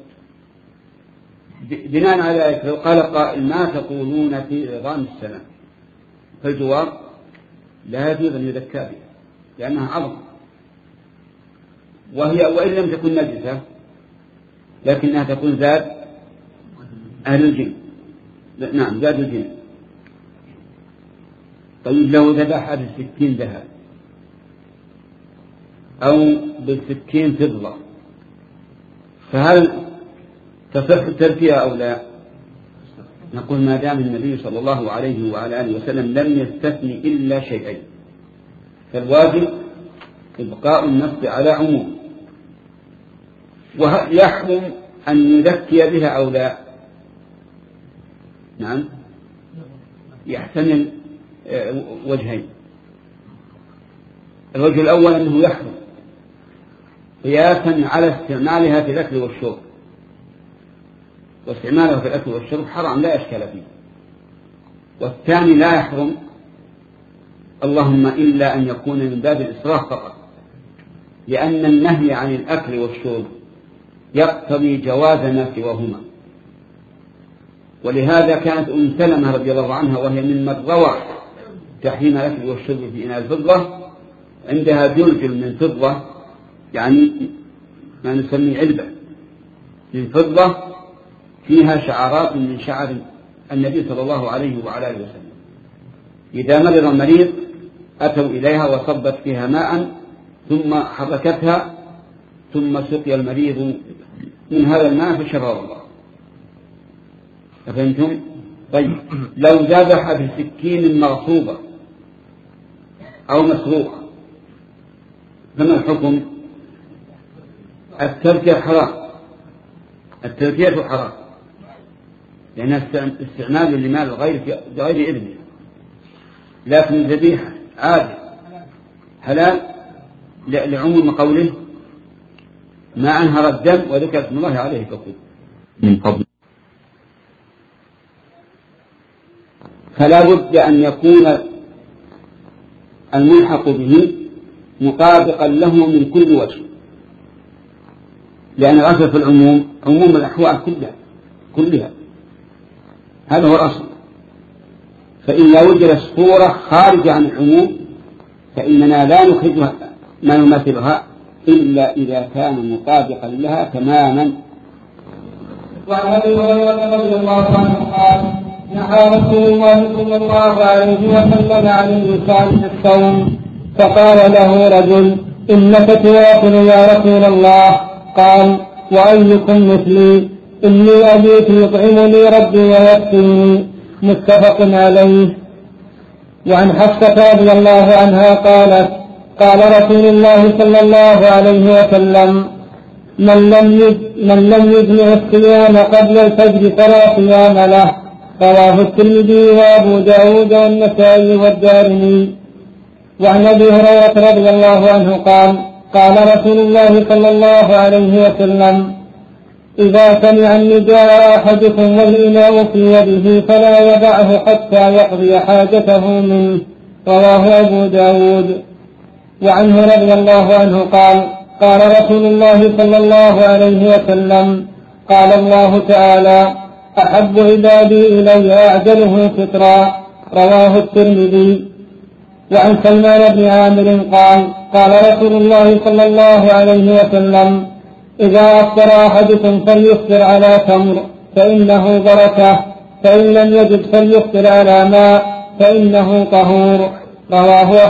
بناء على ذلك لو قال قائل: ما تقولون في عظام السلام؟ فالجواب: لا يجوز أن يذكى بها لأنها عظم، وإن لم تكن نجسة لكنها تكون زاد أهل الجن. نعم، زاد الجن. طيب لو ذبح بالسكين ذهب أو بالسكين فضة، فهل تصح التركية أو لا؟ نقول: ما دام النبي صلى الله عليه وعلى آله وسلم لم يستثني إلا شيئين، فالواجب إبقاء النص على عموم. وهل يحرم أن يذكي بها أو لا؟ نعم، يحتمل وجهين. الوجه الأول أنه يحرم قياسا على استعمالها في الأكل والشرب، واستعمالها في الأكل والشرب حرام لا إشكال فيه. والثاني لا يحرم، اللهم إلا أن يكون من باب الإسراف فقط، لأن النهي عن الأكل والشرب يقتضي جواز ما سواهما. ولهذا كانت أم سلمة رضي الله عنها وهي ممن روى تحريم الأكل والشرب في إناء الفضة، عندها جلجل من فضة، يعني ما نسميه علبة من فضة فيها شعرات من شعر النبي صلى الله عليه وعلى آله وسلم. إذا مرض المريض أتوا إليها وصبت فيها ماء ثم حركتها، ثم سقي المريض من هذا الماء فشفاه الله. أفهمتم؟ طيب لو ذبح بسكين مغصوبة أو مسروقة فما الحكم؟ التركية حرام، التركية حرام، لأنها استعمال لمال بغير إذنه. لكن الذبيحة عادة حلال لعموم قوله: ما أنهر الدم وذكر اسم الله عليه فكل من فضل. فلا بد أن يكون الملحق به مطابقا له من كل وجه، لأن الأصل في العموم عموم الأحوال كلها، هذا هو الأصل. فإن وجد صورة خارجة عن العموم فإننا لا نخرجها ما يماثلها إلا إذا كان مطابقا لها تماما. وعن أبي هريرة رضي الله عنه قال: نهى رسول الله صلى الله عليه وسلم عن الوصال في الصوم، فقال له رجل: إنك تواصل يا رسول الله. قال: وأيكم مثلي؟ إني أبيت يطعمني ربي ويسقيني. متفق عليه. وعن حفصة رضي الله عنها قالت: قال رسول الله صلى الله عليه وسلم: من لم يجمع الصيام قبل الفجر فلا صيام له. رواه الترمذي وأبو داود والنسائي والدارمي. وعن أبي هريرة رضي الله عنه قال: قال رسول الله صلى الله عليه وسلم: إذا سمع النداء أحدكم والإناء في يده فلا يدعه حتى يقضي حاجته منه. رواه أبو داود. وعنه رضي الله عنه قال قال رسول الله صلى الله عليه وسلم قال الله تعالى أحب عبادي إلي أعجله فطرا. رواه الترمذي. وعن سلمان بن عامر قال قال رسول الله صلى الله عليه وسلم إذا أفطر أحدكم فليفطر على تمر فإنه بركة، فإن لم يجد فليفطر على ماء فإنه طهور. رواه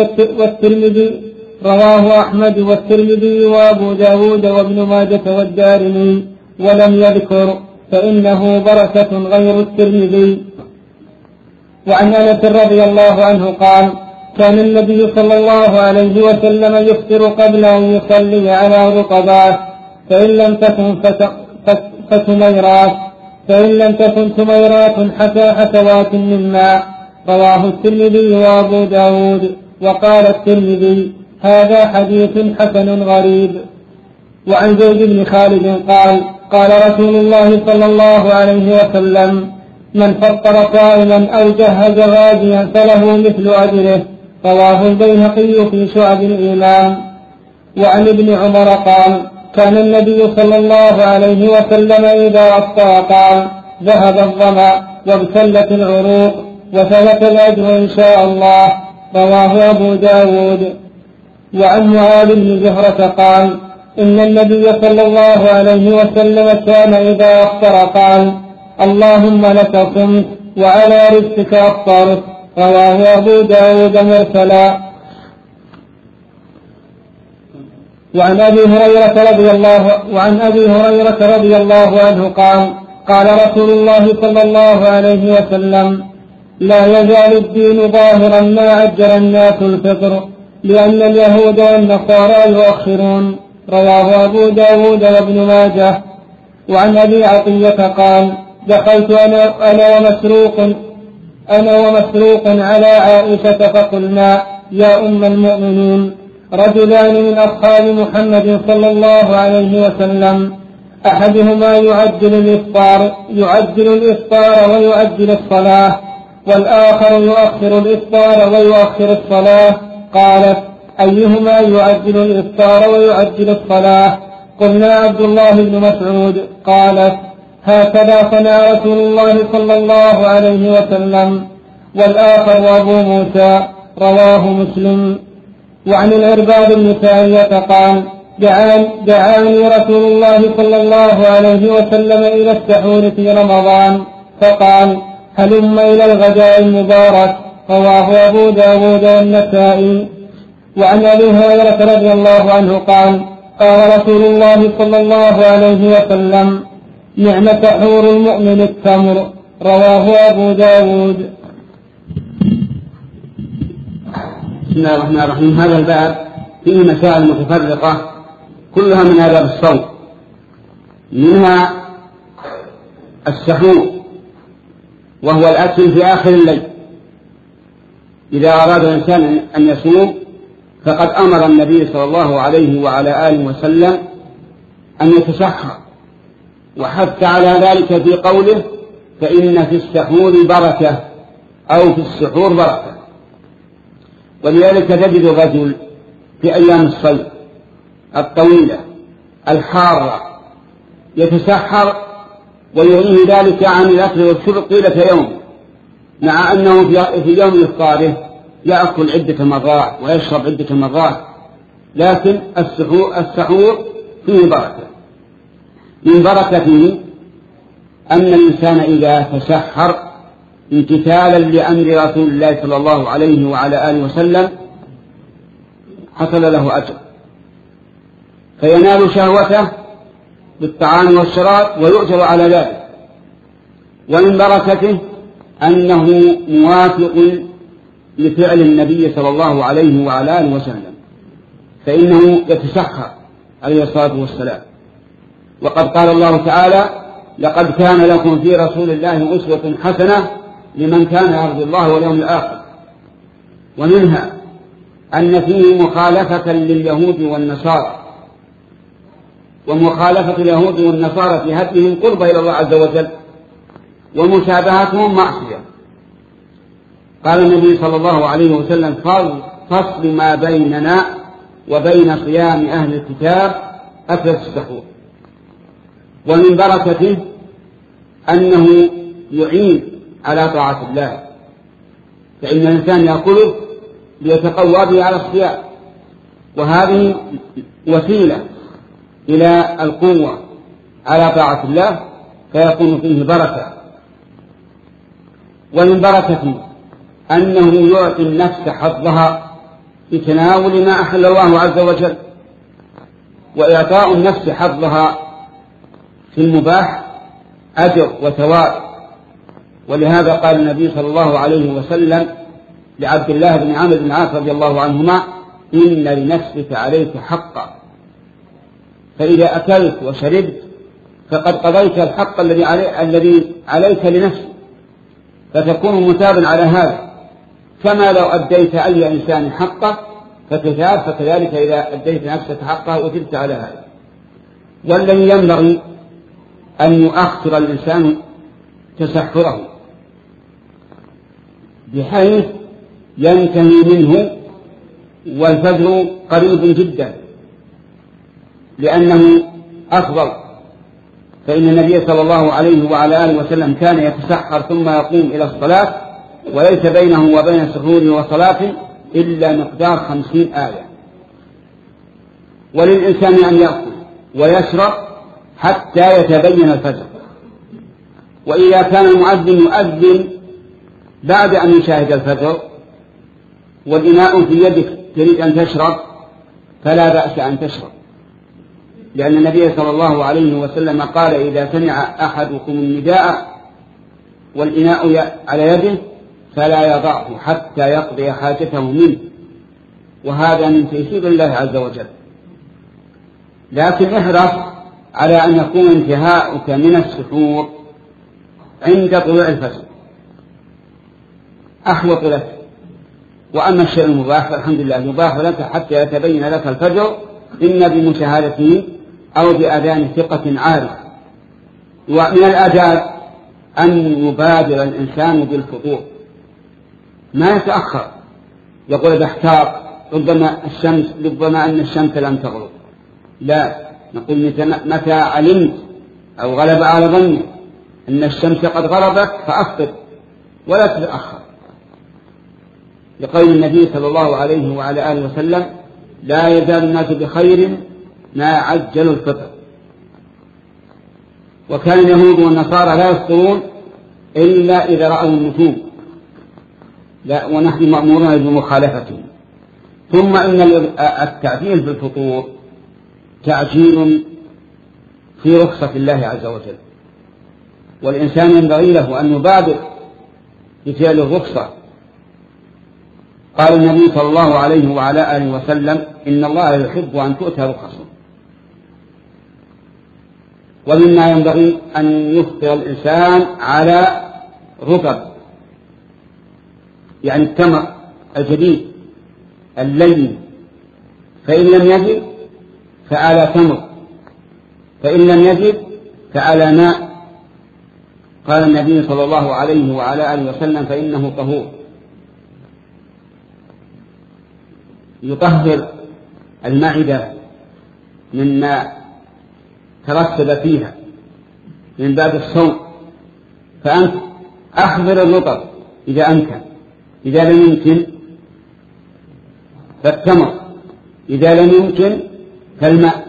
أحمد والترمذي وأبو داود وابن ماجة والدارمي ولم يذكر فإنه بركة غير الترمذي. وعن أنس رضي الله عنه قال كان النبي صلى الله عليه وسلم يفطر قبل أن يصلي على رطبات فإن لم تكن تميرات حتوات من ماء. رواه الترمذي وأبو داود. وقال الترمذي هذا حديث حسن غريب. وعن زيد بن خالد قال قال رسول الله صلى الله عليه وسلم من فطر صائما أو جهز غازيا فله مثل أجره. رواه البيهقي في شعب الإيمان. وعن ابن عمر قال كان النبي صلى الله عليه وسلم إذا أفطر قال ذهب الظمأ وابتلت العروق وثبت الأجر إن شاء الله. رواه أبو داود. وعن معاذ بن زهرة قال إن النبي صلى الله عليه وسلم كان إذا أفطر قال اللهم لك صمت وعلى رزقك أفطرت. رواه أبو داود مرسلا. وعن أبي هريرة رضي الله عنه قال قال رسول الله صلى الله عليه وسلم لا يزال الدين ظاهرا ما عجل الناس الفطر لأن اليهود والنصارى يؤخرون. رواه أبو داود وابن ماجه. وعن أبي عطية قال دخلت أنا ومسروق على عائشة فقلنا يا أم المؤمنين رجلان من أصحاب محمد صلى الله عليه وسلم أحدهما يعجل الإفطار ويؤجل الصلاة والآخر يؤخر الإفطار ويؤخر الصلاة. قالت أيهما يعجل الإفطار ويؤجل الصلاة؟ قلنا عبد الله بن مسعود. قالت هكذا صنع رسول الله صلى الله عليه وسلم. والآخر أبو موسى. رواه مسلم. وعن العرباض بن سارية قال دعاني رسول الله صلى الله عليه وسلم إلى السحور في رمضان فقال هلم إلى الغداء المبارك. رواه أبو داود والنسائي. وعن أبي هريرة رضي الله عنه قال قال رسول الله صلى الله عليه وسلم نعم سحور المؤمن التمر. رواه أبو داود. بسم الله الرحمن الرحيم. هذا الباب فيه مسائل متفرقة كلها من آداب الصوم، منها السحور وهو الأكل في آخر الليل. إذا أراد الإنسان أن يصوم فقد أمر النبي صلى الله عليه وعلى آله وسلم أن يتسحر، وحث على ذلك في قوله فإن في السحور بركة أو في السحور بركة. ولذلك تجد الرجل في أيام الصيف الطويلة الحارة يتسحر ويغنيه ذلك عن الأكل والشرب طيلة يوم، مع أنه في يوم إفطاره يأكل عدة مرات ويشرب عدة مرات، لكن السحور فيه بركة. من بركته أن الإنسان إذا تسحر امتثالا لأمر رسول الله صلى الله عليه وعلى آله وسلم حصل له أجر، فينال شهوته بالطعام والشراب ويؤجر على ذلك. ومن بركته أنه موافق لفعل النبي صلى الله عليه وعلى آله وسلم، فإنه يتسحر عليه الصلاة والسلام. وقد قال الله تعالى لقد كان لكم في رسول الله أسوة حسنة لمن كان يرجو الله واليوم الآخر. ومنها أن فيه مخالفة لليهود والنصارى، ومخالفة اليهود والنصارى في هديهم قرب إلى الله عز وجل، ومشابهتهم معصية. قال النبي صلى الله عليه وسلم: فصل ما بيننا وبين صيام أهل الكتاب أكل السحور. ومن بركته أنه يعين على طاعة الله، فإن الإنسان يأكله ليتقوى به على الصيام، وهذه وسيلة إلى القوة على طاعة الله، فيكون فيه بركة. ومن بركته أنه يعطي النفس حظها في تناول ما أحل الله عز وجل، وإعطاء النفس حظها في المباح أجر وثواب. ولهذا قال النبي صلى الله عليه وسلم لعبد الله بن عمرو بن العاص رضي الله عنهما: إن لنفسك عليك حقا، فإذا أكلت وشربت فقد قضيت الحق الذي عليك لنفسك، فتكون مثابا على هذا، كما لو أديت أي إنسان حقه فتثاب، فكذلك إذا أديت نفسك حقه وثبت على هذا. والذي ينبغي أن يؤخر الإنسان تسحره بحيث ينتهي منه والفجر قريب جدا، لأنه أفضل. فإن النبي صلى الله عليه وعلى آله وسلم كان يتسحر ثم يقوم إلى الصلاة، وليس بينه وبين سحوره وصلاة إلا مقدار 50 آية. وللإنسان أن يأكل ويشرب حتى يتبين الفجر. وإذا كان المؤذن يؤذن بعد أن يشاهد الفجر والإناء في يدك تريد أن تشرب، فلا بأس أن تشرب، لأن النبي صلى الله عليه وسلم قال: إذا سمع أحدكم النداء والإناء على يده فلا يضعه حتى يقضي حاجته منه، وهذا من تيسير الله عز وجل. لكن احرص على أن يكون انتهاؤك من السحور عند طلوع الفجر أحوط لك. وأما الشيء المباح فالحمد لله يباح لك حتى يتبين لك الفجر، إما بمشاهدته أو بأذان ثقة عارفة. ومن الآداب أن يبادر الإنسان بالفطور، ما يتأخر يقول بحتاط ربما أن الشمس لم تغرب، لا، نقول متى علمت أو غلب على ظنك أن الشمس قد غربت فأفطر ولا تتأخر، لقول النبي صلى الله عليه وعلى آله وسلم: لا يزال الناس بخير ما عجلوا الفطر. وكان اليهود والنصارى لا يفطرون إلا إذا رأوا النجوم، ونحن مأمورون بمخالفتهم. ثم إن التعجيل بالفطور تعجيل في رخصة الله عز وجل، والإنسان ينبغي له أن يبادر بفعل الرخصة. قال النبي صلى الله عليه وعلى آله وسلم: إن الله يحب أن تؤتى رخصه. ومما ينبغي أن يفطر الإنسان على رطب، يعني التمر الجديد اللين، فإن لم يجد فعلى تمر، فإن لم يجد فعلى ماء. قال النبي صلى الله عليه وعلى آله وسلم: فإنه طهور، يطهر المعدة مما ترسب فيها من باب الصوم. فأنت أحضر الرطب إذا أمكن، إذا لم يمكن فالتمر، إذا لم يمكن فالماء.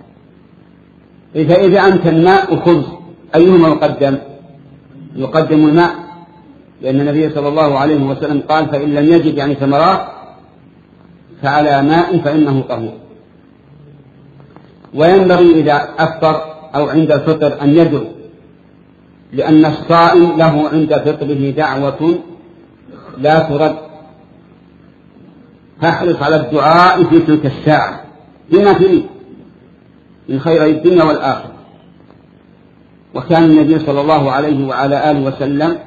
إذا أمكن الماء وخبز، أيهما يقدم؟ يقدم الماء، لأن النبي صلى الله عليه وسلم قال: فإن لم يجد يعني ثمرات فعلى ماء فإنه طهور. وينبغي إذا أفطر أو عند الفطر أن يدعو، لأن الصائم له عند فطره دعوة لا ترد، فاحرص على الدعاء في تلك الساعة بما تريد من خير الدنيا والآخرة. وكان النبي صلى الله عليه وعلى آله وسلم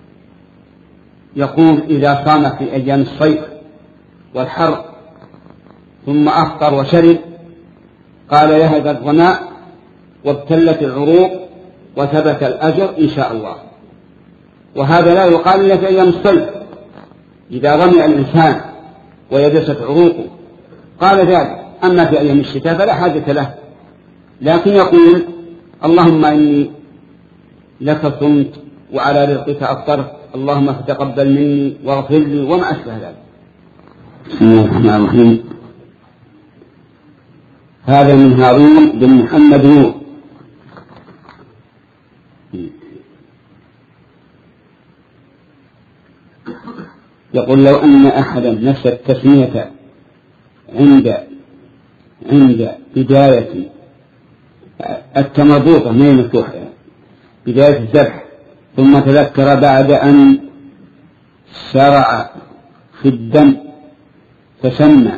يقول: إذا صام في أيام الصيف والحر ثم أفطر وشرب قال يهدى الظماء وابتلت العروق وثبت الأجر إن شاء الله. وهذا لا يقال إلا في أيام الصيف إذا رمي الإنسان ويبست عروقه قال ذلك، أما في أيام الشتاء فلا حاجة له، لكن يقول اللهم إني لك صمت وعلى رزقك أفطرت اللهم فتقبل مني واغفر لي وما أشبه ذلك. بسم الله الرحمن الرحيم. هذا من هارون بن محمد نور. يقول لو أن أحدا نسى التسمية عند بداية التمربوطة من المفتوح بداية الذبح ثم تذكر بعد أن شرع في الدم فسمى،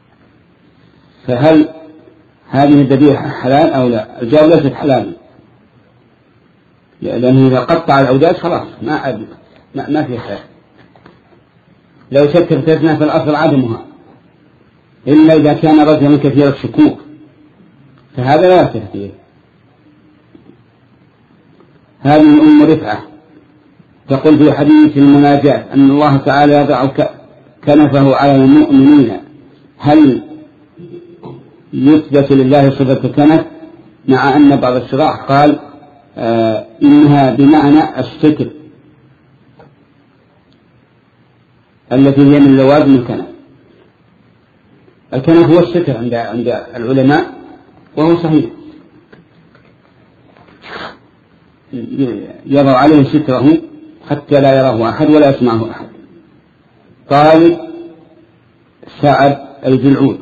فهل هذه الذبيحة حلال أو لا؟ الجواب ليست حلال، لأنه إذا قطع الأوداج خلاص ما في حلال. لو شك في التسمية فالأصل عدمها، إلا إذا كان رجلا كثير الشكوك فهذا لا يصح فيه. هذه أم رفعة تقول في حديث المناجاة أن الله تعالى يضع كنفه على المؤمنين، هل يثبت لله صفة الكنف؟ مع أن بعض الشراح قال إنها بمعنى الستر التي هي من لوازم الكنف. الكنف هو الستر عند العلماء وهو صحيح، يضع عليه ستره حتى لا يراه أحد ولا يسمعه أحد. طالب سعد الجلعود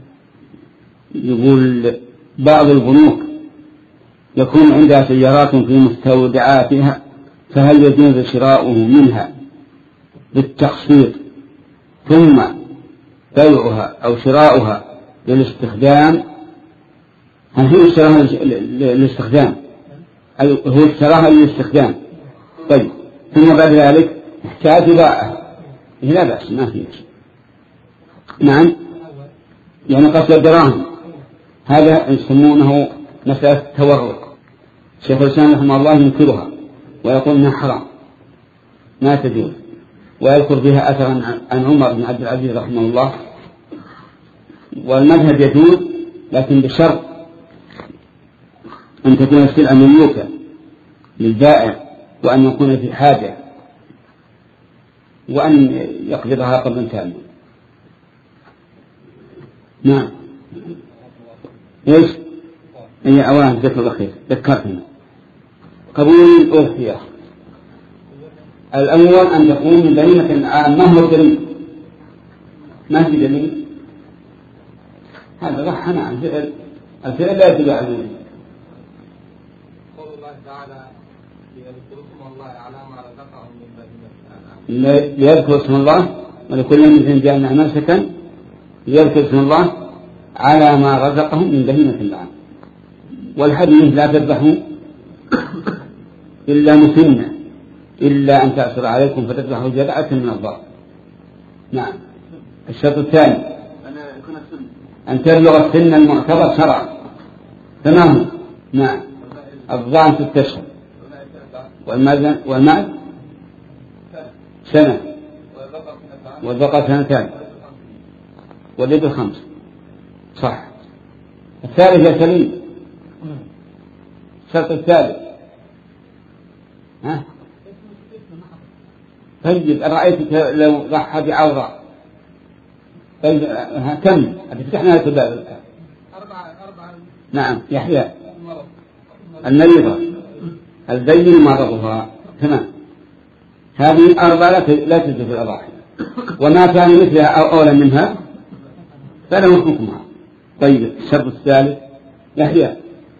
يقول بعض البنوك يكون عندها سيارات في مستودعاتها، فهل يجوز شراؤه منها بالتقسيط ثم بيعها أو شراؤها للاستخدام؟ هل هو اشتراها للاستخدام؟ هو اشتراها للاستخدام طيب، ثم بعد ذلك احتاج باعه، لا بأس ما فيه. نعم، يعني قصد الدراهم، هذا يسمونه مسألة تورق. شيخ الإسلام رحمه الله ينكرها ويقول انها حرام ما تجوز، ويذكر فيها أثرا عن عمر بن عبد العزيز رحمه الله. والمذهب يجوز لكن بشرط أن تكون السلعة مملوكة للبائع، وأن يكون في حاجة، وأن يقبضها قبضا تاما. نعم. إيش؟ أي أوان ذكر الأخير ذكرتنا قبول الأضحية. الأول أن يكون من بهيمة عامة والدليل ما في دليل، هذا رحنا عن الفعل لا يدل على الدليل. قول الله تعالى ليذكروا اسم الله على ما رزقهم من بهيمة الأنعام. ليذكروا اسم الله ولكل مثل جعلنا منسكا ليذكروا اسم الله على ما رزقهم من بهيمة الأنعام. والحديث لا تذبحوا إلا مسنة إلا أن تأثر عليكم فتذبحوا جذعة من الضأن. نعم. الشرط الثاني أن تبلغ السن المعتبر شرعا، تمام. نعم. الضأن 6 أشهر والمعز سنة والبقر 2 والإبل 5. صح. الثالث يا سليم، الشرط الثالث ها؟ طيب رأيتك لو ضحى بعورة طيب كم هتفتحنا هذا الباب الآن؟ 4. نعم. يحيى المريضة البين مرضها تمام. هذه 4 لا تجوز في الأضاحي، وما كان مثلها أو أولا منها فله حكمها. طيب الشرط الثالث يحيى.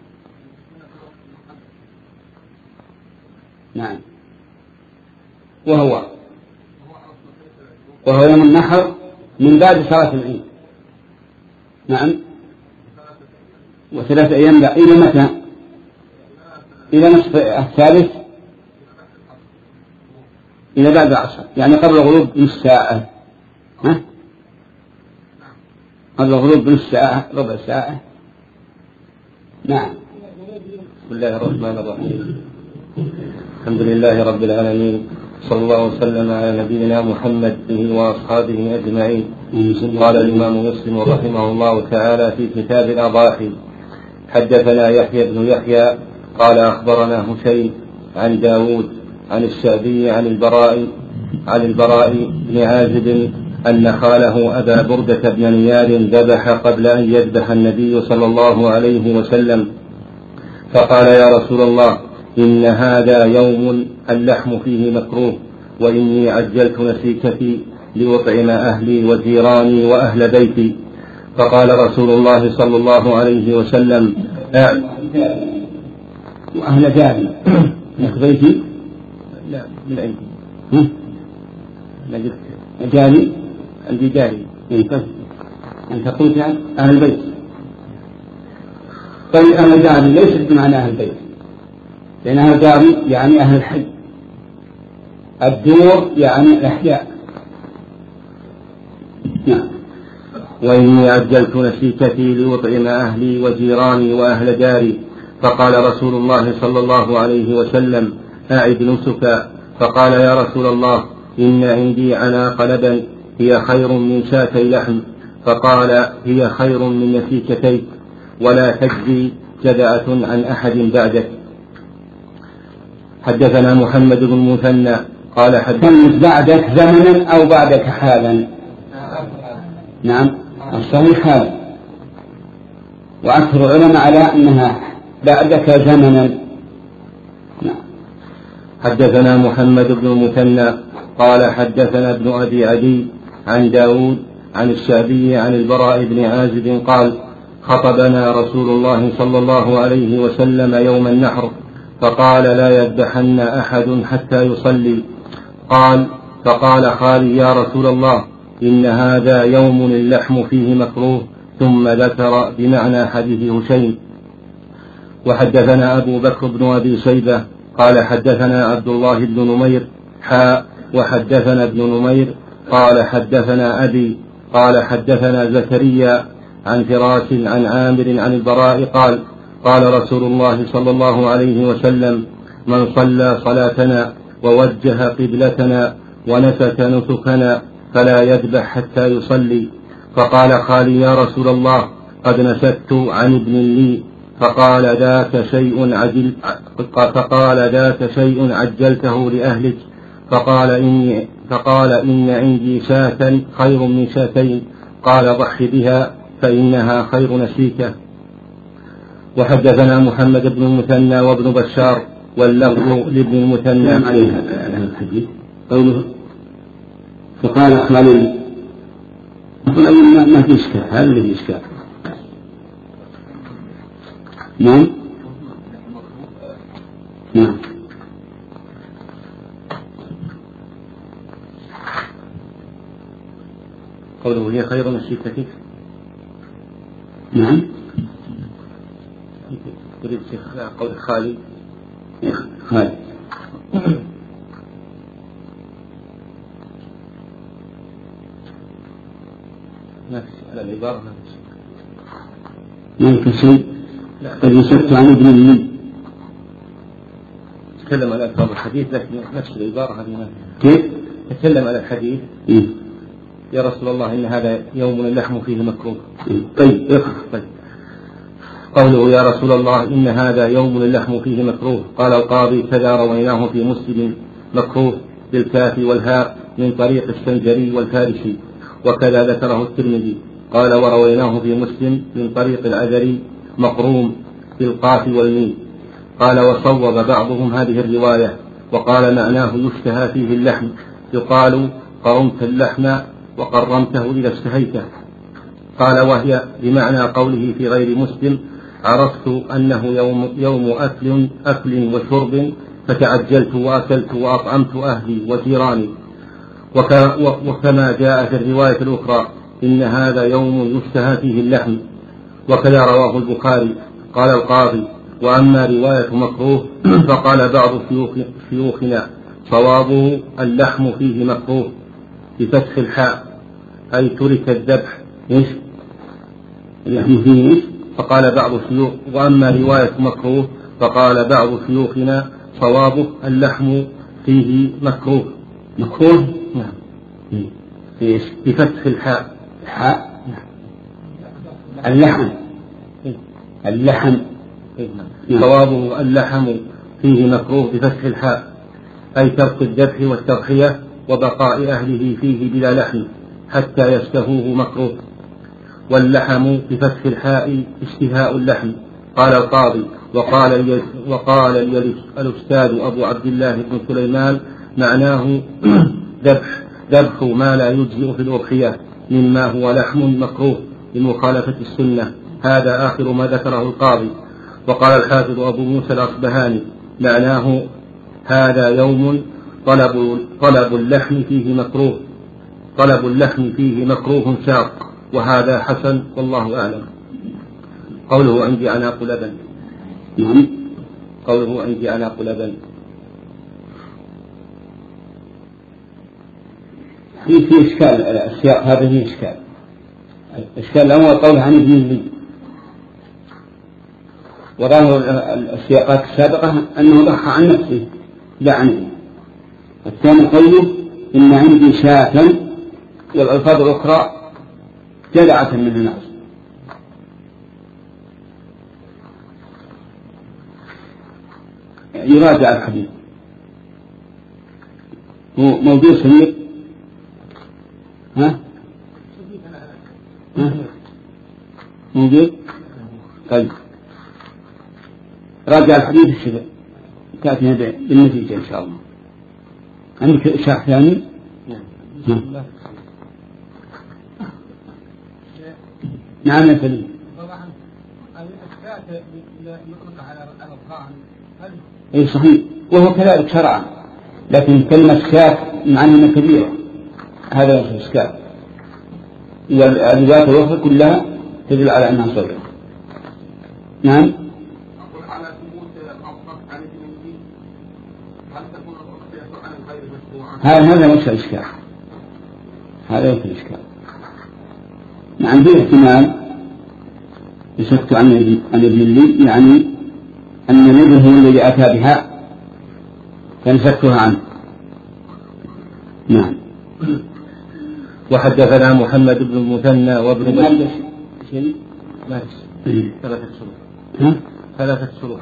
نعم. وهو يوم النحر من بعد صلاة العيد. نعم. و3 أيام لا. إلى متى؟ إلى نصف الثالث، إلى بعد العصر، يعني قبل الغروب بنصف ساعة. ها؟ قبل الغروب بنصف ساعة، ربع ساعة. نعم. بسم الله الرحمن الرحيم. الحمد لله رب العالمين، صلى الله وسلم على نبينا محمد وأصحابه أجمعين. قال الإمام مسلم رحمه الله تعالى في كتاب الأضاحي: حدثنا يحيى بن يحيى قال أخبرنا هشيم عن داود عن الشعبي عن البراء بن عازب أن خاله أبا بردة بن نيار ذبح قبل أن يذبح النبي صلى الله عليه وسلم، فقال: يا رسول الله، إن هذا يوم اللحم فيه مكروه، وإني عجلت نسيكتي لأطعم أهلي وجيراني وأهل بيتي. فقال رسول الله صلى الله عليه وسلم: وأهل جاري بيتي؟ لا، من عندي. جاري عندي جاري. أنت قلت يعني أهل البيت. طيب أهل جاري ليس بمعنى أهل البيت، لأن أهل جاري يعني أهل الحي، الدور يعني الأحياء. نعم. وإني عجلت نسيكتي لأطعم أهلي وجيراني وأهل داري. فقال رسول الله صلى الله عليه وسلم: أعد نسكا. فقال: يا رسول الله، إن عندي عناق لبن هي خير من شاتي لحم. فقال: هي خير من نسيكتيك، ولا تجزي جدعة عن أحد بعدك. حدثنا محمد بن المثنى قال: حدثنا بعدك زمنا أو بعدك حالا. نعم، الصحيح حالا، وأكثر العلماء على أنها بعدك زمنا. نعم. حدثنا محمد بن المثنى قال: حدثنا ابن أبي عدي عن داود عن الشعبي عن البراء بن عازب قال: خطبنا رسول الله صلى الله عليه وسلم يوم النحر، فقال: لا يذبحن أحد حتى يصلي. فقال خالي: يا رسول الله، إن هذا يوم اللحم فيه مكروه. ثم ذكر بمعنى حديث هشيم. وحدثنا أبو بكر بن أبي شيبة قال: حدثنا عبد الله بن نمير وحدثنا ابن نمير قال: حدثنا أبي قال: حدثنا زكريا عن فراس عن عامر عن البراء قال: قال رسول الله صلى الله عليه وسلم: من صلى صلاتنا ووجه قبلتنا ونسك نسكنا فلا يذبح حتى يصلي. فقال خالي: يا رسول الله، قد نسكت عن ابن لي. فقال: ذاك شيء عجلته لأهلك. فقال: إن عندي شاة خير من شاتين. قال: ضح بها فإنها خير نسيكة. وحدثنا محمد بن المثنى وابن بشار واللفظ لابن المثنى. عليها الحديث قوله فقال خالي ما في إشكال، هذا الذي إشكال. نعم. نعم. قوله هي خير نسيكتك. نعم. تريد قول خالي. خالي. نفس العبارة ما في شيء. قد نسكت عن ابن لي. تكلم على ألفاظ الحديث لكن نفس العبارة هذه. كيف؟ تكلم على الحديث. إيه؟ يا رسول الله، إن هذا يوم اللحم فيه مكروه. طيب. قوله: يا رسول الله، إن هذا يوم اللحم فيه مكروه. قال القاضي: كذا رويناه في مسلم مكروه بالكاف والهاء من طريق السنجري والفارسي، وكذا ذكره الترمذي. قال: ورويناه في مسلم من طريق العذري مقروم بالقاف والميم. قال: وصوب بعضهم هذه الرواية، وقال: معناه يشتهى فيه اللحم، يقال: قرمت اللحم وقرمته إذا اشتهيته. قال: وهي بمعنى قوله في غير مسلم: عرفت أنه يوم أكل وشرب، فتعجلت وأكلت وأطعمت أهلي وجيراني. وكما جاء في الرواية الأخرى: إن هذا يوم يشتهى فيه اللحم. وكذا رواه البخاري. قال القاضي: وأما رواية مكروه فقال بعض شيوخنا: صوابه اللحم فيه مكروه بفتح الحاء، أي ترك الذبح. اللحم فيه فقال بعض الشيوخ، وأما رواية مكروه فقال بعض شيوخنا صوابه اللحم فيه مكروه. مكروه؟ نعم. إيش؟ بفتح الحاء. الحاء؟ اللحم. اللحم. صوابه اللحم فيه مكروه بفتح الحاء، أي ترك الذبح والتضحية وبقاء أهله فيه بلا لحم حتى يشتهوه مكروه. واللحم بفتح الحاء اشتهاء اللحم. قال القاضي وقال الأستاذ أبو عبد الله بن سليمان معناه ذبح ما لا يجزئ في الأضحية مما هو لحم مكروه لمخالفة السنة. هذا آخر ما ذكره القاضي. وقال الحافظ أبو موسى الأصبهاني معناه هذا يوم طلب اللحم فيه مكروه شاق، وهذا حسن والله أعلم. قوله عندي عناق لبن. نعم. قوله عندي عناق لبن في إشكال. السياق هذا فيه إشكال. الإشكال الأول قوله عن ابن لي، وظاهر السياقات السابقة أنه ضحى عن نفسه لا عن ابنه. الثاني قوله إن عندي شاة، والألفاظ الأخرى جدعة من الناس. يراجع الحديث. هو موضوع سمير. ها موجود. طيب راجع الحديث الشبه تأتينا بالنتيجة إن شاء الله. عندك إشاعة ثاني؟ نعم يا سليم. طبعا الإثبات يطلق على الأرقام. أي صحيح، وهو كذلك شرعا، لكن كلمة شاك معنى كبيرة، هذا هو الإشكال. والأدوات الأخرى كلها تدل على أنها صغيرة. نعم. أقول على ثبوت الأوصاف عن الدين، هل تكون الأوصاف عن الغير مشروعة؟ هذا وش الإشكال. هذا وش الإشكال. نعم، في احتمال يشك عن ابن لي، يعني أن الابن هو الذي أتى بها فنشكها عنه. نعم. وحدثنا محمد بن المثنى وابن بشر. ثلاثة شروط.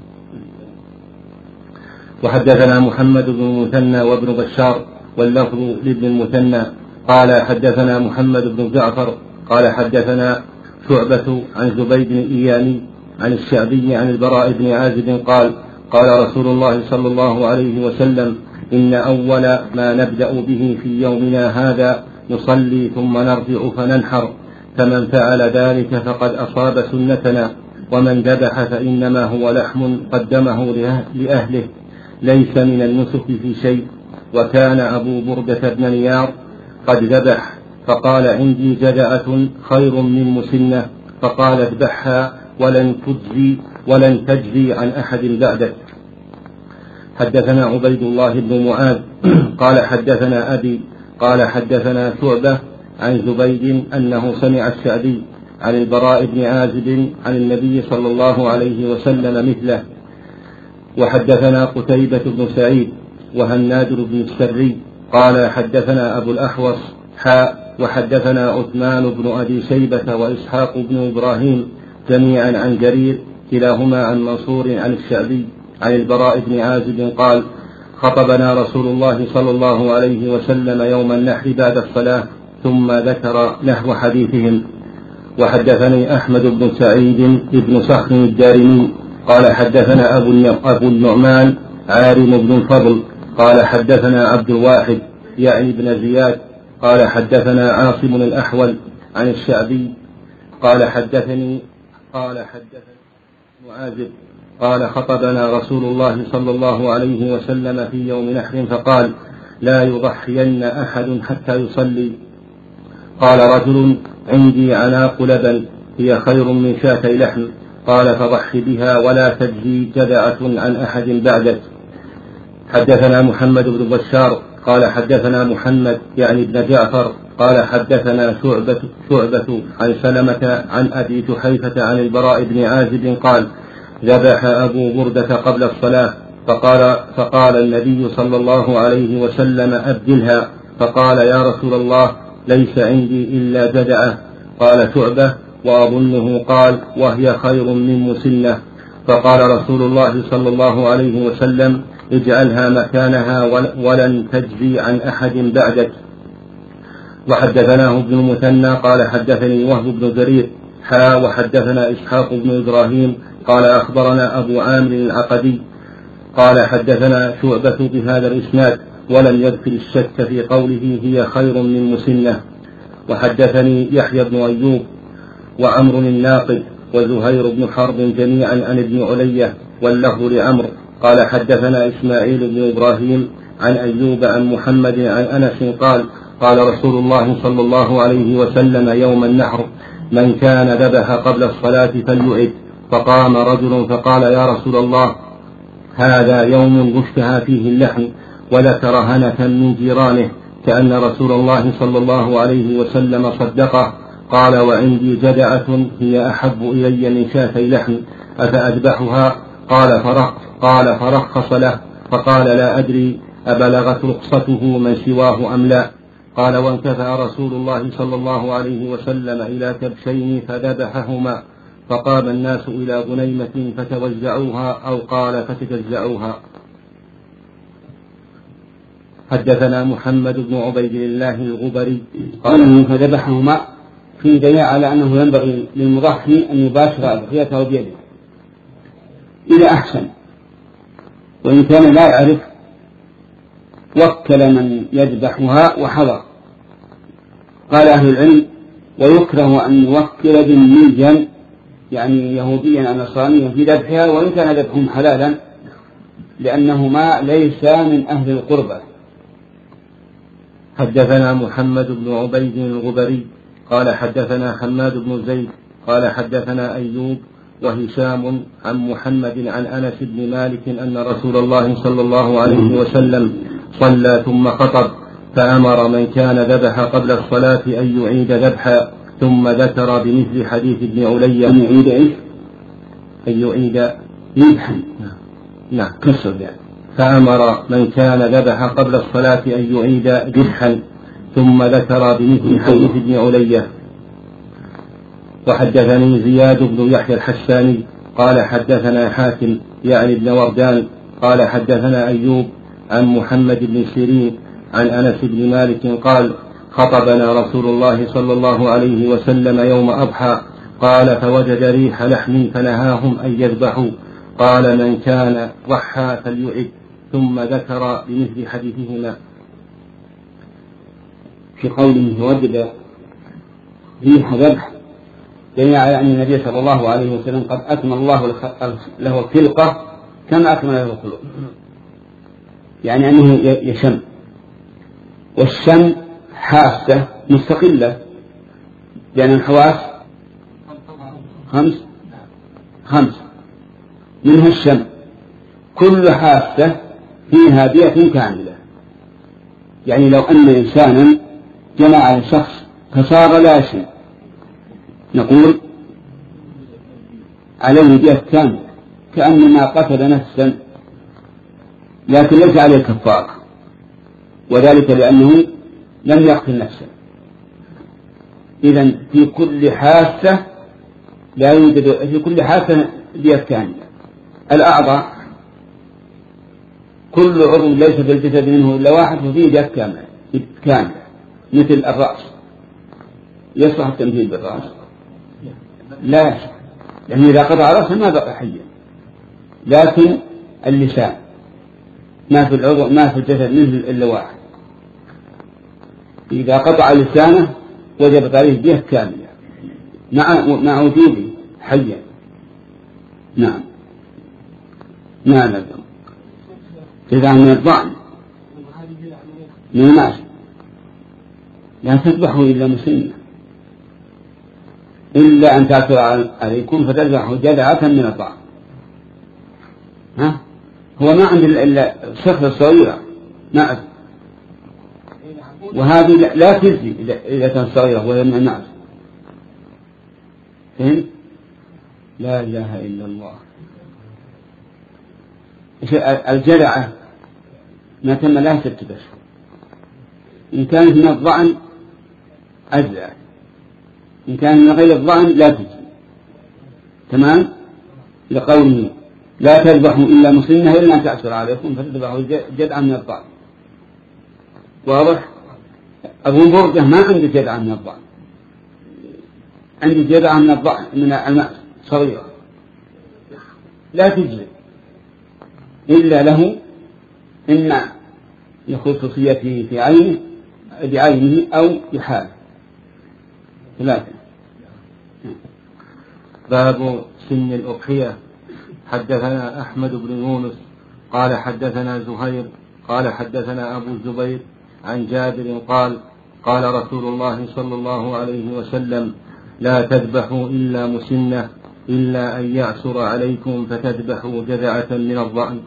وحدثنا محمد بن المثنى وابن بشار واللفظ لابن المثنى قال حدثنا محمد بن جعفر قال حدثنا شعبة عن زبيد بن إياني عن الشعبي عن البراء بن عازب قال قال رسول الله صلى الله عليه وسلم إن أول ما نبدأ به في يومنا هذا نصلي ثم نرجع فننحر، فمن فعل ذلك فقد أصاب سنتنا، ومن ذبح فإنما هو لحم قدمه لأهله ليس من النسك في شيء. وكان أبو بردة بن نيار قد ذبح فقال عندي جدعة خير من مسنة، فقال اذبحها ولن تجزي عن أحد بعدك. حدثنا عبيد الله بن معاذ قال حدثنا أبي قال حدثنا شعبة عن زبيد أنه سمع الشعبي عن البراء بن عازب عن النبي صلى الله عليه وسلم مثله. وحدثنا قتيبة بن سعيد وهناد بن السري قال حدثنا أبو الأحوص وحدثنا عثمان بن أبي شيبة وإسحاق بن إبراهيم جميعا عن جرير كلاهما عن منصور عن الشعبي عن البراء بن عازب قال خطبنا رسول الله صلى الله عليه وسلم يوم النحر بعد الصلاة، ثم ذكر نحو حديثهم. وحدثني أحمد بن سعيد بن صخر الدارمي قال حدثنا أبو النعمان عارم بن الفضل قال حدثنا عبد الواحد يعني بن زياد قال حدثنا عاصم الأحول عن الشعبي قال حدثني معاذ قال خطبنا رسول الله صلى الله عليه وسلم في يوم نحر فقال لا يضحين أحد حتى يصلي. قال رجل عندي عناق لبن هي خير من شاتي لحم، قال فضح بها ولا تجزي جدعة عن أحد بعدك. حدثنا محمد بن بشار قال حدثنا محمد يعني ابن جعفر قال حدثنا شعبة عن سلمة عن أبي جحيفة عن البراء بن عازب قال ذبح أبو بردة قبل الصلاة فقال النبي صلى الله عليه وسلم أبدلها، فقال يا رسول الله ليس عندي إلا جدعة. قال شعبة وأظنه قال وهي خير من مسنة. فقال رسول الله صلى الله عليه وسلم اجعلها مكانها ولن تجزي عن أحد بعدك. وحدثناه ابن المثنى قال حدثني وهب بن جرير وحدثنا إسحاق بن إبراهيم قال أخبرنا أبو عامر العقدي قال حدثنا شعبة بهذا الإسناد ولم يذكر الشك في قوله هي خير من مسنة. وحدثني يحيى بن أيوب وعمر الناقد وزهير بن حرب جميعا عن ابن علية واللفظ لعمرو قال حدثنا إسماعيل بن إبراهيم عن أيوب عن محمد عن أنس قال رسول الله صلى الله عليه وسلم يوم النحر من كان ذبح قبل الصلاة فليعد. فقام رجل فقال يا رسول الله هذا يوم اشتهى فيه اللحم، وذكر هنة من جيرانه كأن رسول الله صلى الله عليه وسلم صدقه. قال وعندي جدعة هي أحب إلي من شاتي لحم أفأذبحها؟ قال فرخص له. فقال لا أدري أبلغت رخصته من سواه أم لا. قال وانتفع رسول الله صلى الله عليه وسلم إلى كبشين فذبحهما، فقام الناس إلى غنيمة فتوزعوها أو قال فتجزعوها. حدثنا محمد بن عبيد الله الغبري قال فذبحهما في دليل على أنه ينبغي للمضحي أن يباشر أضحيته بيده إذا أحسن، وإن كان لا يعرف وكل من يذبحها وحضر. قال أهل العلم ويكره أن يوكل ذميا يعني يهوديا أو نصرانيا في ذبحها وإن كان ذبحهم حلالا لأنهما ليس من أهل القربة. حدثنا محمد بن عبيد الغبري قال حدثنا حماد بن زيد قال حدثنا أيوب وهشام عن محمد عن أنس بن مالك أن رسول الله صلى الله عليه وسلم صلى ثم خطب فأمر من كان ذبح قبل الصلاة أن يعيد ذبحا، ثم ذكر بمثل حديث ابن علية أن يعيد إيش؟ أن يعيد ذبحا. نعم كسر يعني. فأمر من كان ذبح قبل الصلاة أن يعيد ذبحا، ثم ذكر بمثل حديث ابن علية. وحدثني زياد بن يحيى الحساني قال حدثنا حاتم يعني ابن وردان قال حدثنا أيوب عن محمد بن سيرين عن أنس بن مالك قال خطبنا رسول الله صلى الله عليه وسلم يوم أضحى قال فوجد ريح لحم فنهاهم أن يذبحوا، قال من كان ضحى فليعد، ثم ذكر بمثل حديثهما. في قوله وجد ريح ذبح دليل على أن النبي صلى الله عليه وسلم قد أكمل الله له الخلقة كما أكمل له الخلق، يعني أنه يشم، والشم حاسة مستقلة لأن الحواس خمس منها الشم، كل حاسة فيها بيئة كاملة. يعني لو أن إنسانا جمع على شخص فصار لا شيء نقول عليه بيئة كاملة كأنما قتل نفسا، لكن ليس عليه كفارة، وذلك لأنه لم يقتل نفسا. إذن في كل حاسة لا يوجد في كل حاسة بيئة كاملة. الأعضاء كل عضو ليس في الجسد منه إلا واحد ففيه بيئة كاملة مثل الرأس. يصلح التمثيل بالرأس؟ لا يصلح، لأنه إذا قطع رأسه ما بقى حيا. لكن اللسان ما في العضو ما في الجسد منه إلا واحد، إذا قطع لسانه وجبت عليه بيئة كاملة مع وجوده حيا. نعم إذا من الضعن من الناس لا تذبحوا إلا مسلمين إلا أن تأثر عليكم فتذبحوا جذعة من الضعن. هو ما عند إلا الصخرة الصغيرة ما وهذه لا تجزي إذا كانت صغيرة وهي من المعز. فهم؟ لا إله إلا الله. الجلعة ما تم لها 6 أشهر، إن كانت من الضأن أجزاء، إن كان من غير الضأن لا تجزي. تمام؟ لقوله لا تذبحوا إلا مسنة إلا أن تعسر عليكم فتذبحوا جدعا من الضأن. واضح؟ أبو بردة ما عنده جدعا من الضأن، عنده جدعا من الضأن من الماء صغيرة لا تجزي إلا له إما لخصوصيته في عينه بعينه أو بحاله. 3. باب سن الأضحية. حدثنا أحمد بن يونس قال حدثنا زهير قال حدثنا أبو الزبير عن جابر قال قال رسول الله صلى الله عليه وسلم لا تذبحوا إلا مسنة إلا أن يعسر عليكم فتذبحوا جذعة من الضأن.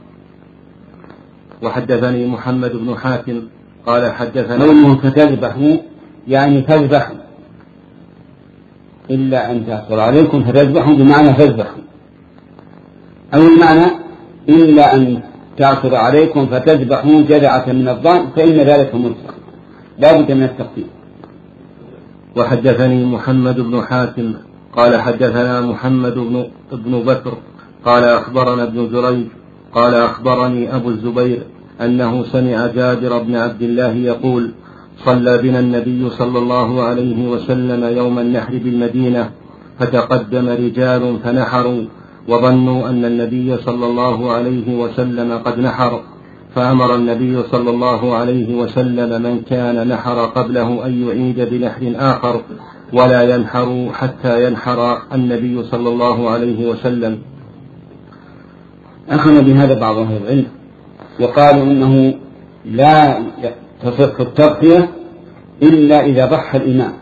وحدثني محمد بن حاتم قال حدثنا قوله فتذبحوا يعني تذبحوا إلا أن تعسر عليكم فتذبحوا بمعنى فاذبحوا، أو المعنى إلا أن تعسر عليكم فتذبحوا جذعة من الضأن فإن ذلك مرسل لا بد من التقديم. وحدثني محمد بن حاتم قال حدثنا محمد بن بكر قال أخبرنا ابن جريج قال أخبرني أبو الزبير أنه سمع جابر بن عبد الله يقول صلى بنا النبي صلى الله عليه وسلم يوم النحر بالمدينة فتقدم رجال فنحروا وظنوا أن النبي صلى الله عليه وسلم قد نحر، فأمر النبي صلى الله عليه وسلم من كان نحر قبله أن يعيد بنحر آخر ولا ينحر حتى ينحر النبي صلى الله عليه وسلم. أخذ بهذا بعض أهل العلم وقالوا إنه لا تصح التضحية إلا إذا ضحى الإمام،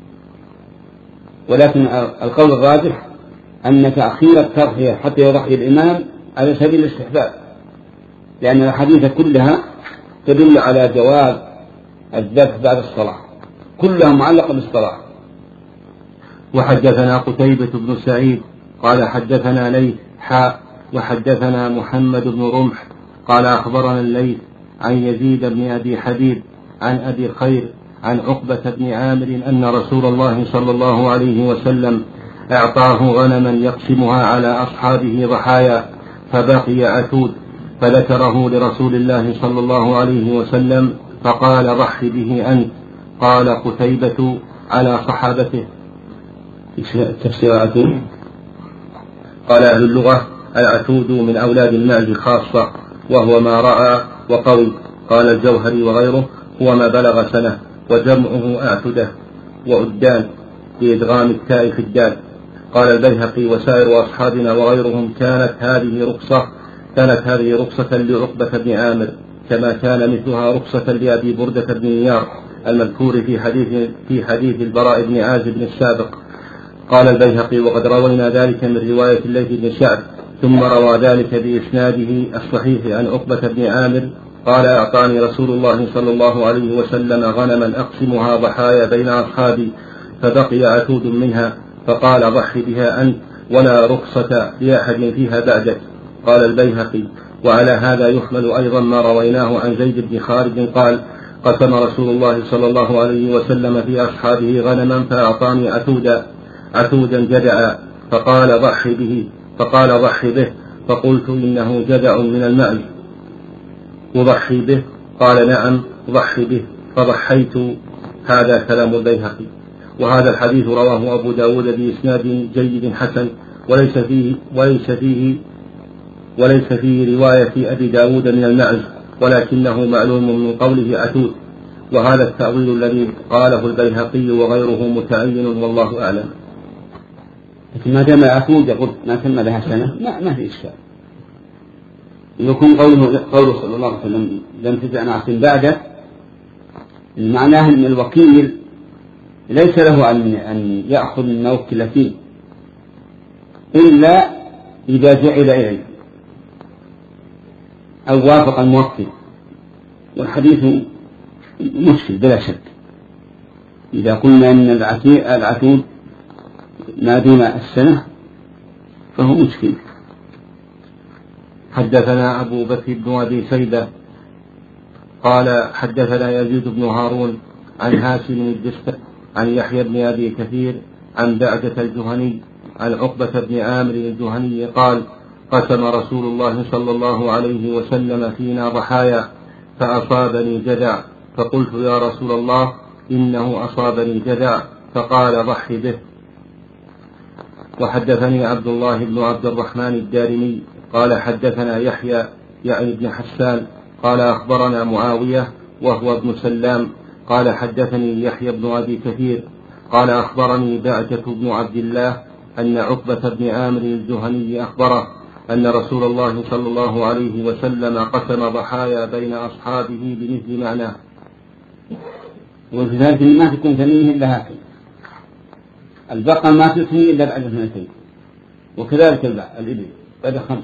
ولكن القول الراجح أن تأخير التضحية حتى يضحي الإمام على سبيل الاستحباب، لأن الحديث كلها تدل على جواز الذبح بعد الصلاة، كلها معلقة بالصلاة. وحدثنا قتيبة بن سعيد قال حدثنا ليث وحدثنا محمد بن رمح قال أخبرنا الليث عن يزيد بن أبي حبيب عن أبي خير عن عقبة بن عامر أن رسول الله صلى الله عليه وسلم أعطاه غنما يقسمها على أصحابه ضحايا فبقي عتود فذكره لرسول الله صلى الله عليه وسلم فقال ضح به أنت. قال قتيبة على صحابته. تفسير عتود؟ قال أهل اللغة العتود من أولاد المعز خاصة وهو ما رأى وقوي. قال الجوهري وغيره هو ما بلغ سنة وجمعه أعتدة وأدان بإدغام التاء في الدال. قال البيهقي وسائر أصحابنا وغيرهم كانت هذه رخصة لعقبة بن عامر كما كان مثلها رخصة لأبي بردة بن نيار المذكور في حديث البراء بن عازب السابق. قال البيهقي وقد روينا ذلك من رواية الليث بن سعد ثم روى ذلك بإسناده الصحيح عن عقبة بن عامر قال أعطاني رسول الله صلى الله عليه وسلم غنما أقسمها ضحايا بين أصحابي فبقي عتود منها فقال ضح بها أنت ولا رخصة لأحد فيها بعدك. قال البيهقي وعلى هذا يحمل أيضا ما رويناه عن زيد بن خالد قال قسم رسول الله صلى الله عليه وسلم في أصحابه غنما فأعطاني عتودا جدعا فقال ضح به فقلت إنه جدع من المعز أضحي به؟ قال نعم ضح به فضحيت. هذا كلام البيهقي. وهذا الحديث رواه أبو داود بإسناد جيد حسن وليس فيه رواية أبي داود من المعز ولكنه معلوم من قوله عتود، وهذا التأويل الذي قاله البيهقي وغيره متعين والله أعلم. لكن ما دام عتود يقول ما تم لها سنة ما في إشكال. يكون قوله صلى الله عليه وسلم لم تجع نعس بعده معناه أن الوكيل ليس له أن يأخذ مما وكل فيه إلا إذا جعل إليه أو وافق الموكل. والحديث مشكل بلا شك. إذا قلنا أن العتود ما دون السنة فهو مشكل. حدثنا أبو بكر بن أبي شيبة قال حدثنا يزيد بن هارون عن هاشم الدستوائي عن يحيى بن أبي كثير عن بعدة الجهني عن عقبة بن عامر الجهني قال قسم رسول الله صلى الله عليه وسلم فينا ضحايا فأصابني جذع، فقلت يا رسول الله إنه أصابني جذع، فقال ضح به. وحدثني عبد الله بن عبد الرحمن الدارمي قال حدثنا يحيى يعني بن حسان قال أخبرنا معاوية وهو ابن سلام قال حدثني يحيى بن أبي كثير قال أخبرني بعجة بن عبد الله أن عقبة بن عامر الجهني أخبره أن رسول الله صلى الله عليه وسلم قسم ضحايا بين أصحابه بمثل معناه. وفي ذلك ما تكون ثنيه إلا هكذا، البقر ما تثني إلا بعد 2، وكذلك الإبل بعد 5.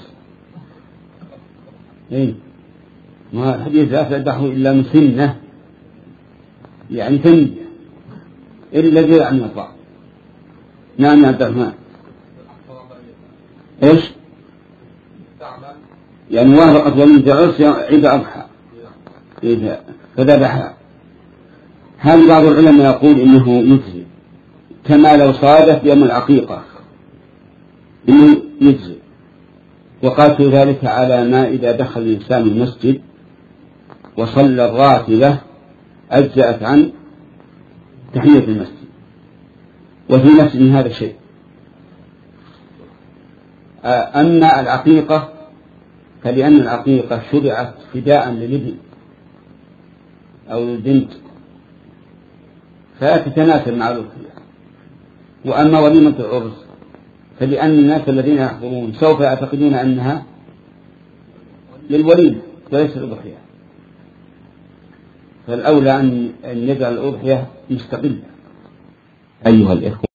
ما الحديث لا تذبحوا إلا مسنة، يعني ثنية إلا جذع من الطعام. نعم يا عبد الرحمن. إيش؟ يعني وافقت ومن تعرس عيد أضحى فذبحها. هذا بعض العلماء يقول إنه يجزي، كما لو صادف يوم العقيقة إنه يجزي، وقالت ذلك على ما إذا دخل الإنسان المسجد وصلى الراتبة أجزأت عن تحية المسجد، وفي نفس من هذا الشيء. أما العقيقة فلأن العقيقة شرعت فداء للابن أو للبنت فلا تتناسب مع الأضحية. وأما وليمة العرس فلأن الناس الذين يحضرون سوف يعتقدون أنها للوليمة وليس للأضحية، فالأولى أن يجعل الأضحية مستقلة. أيها الإخوة،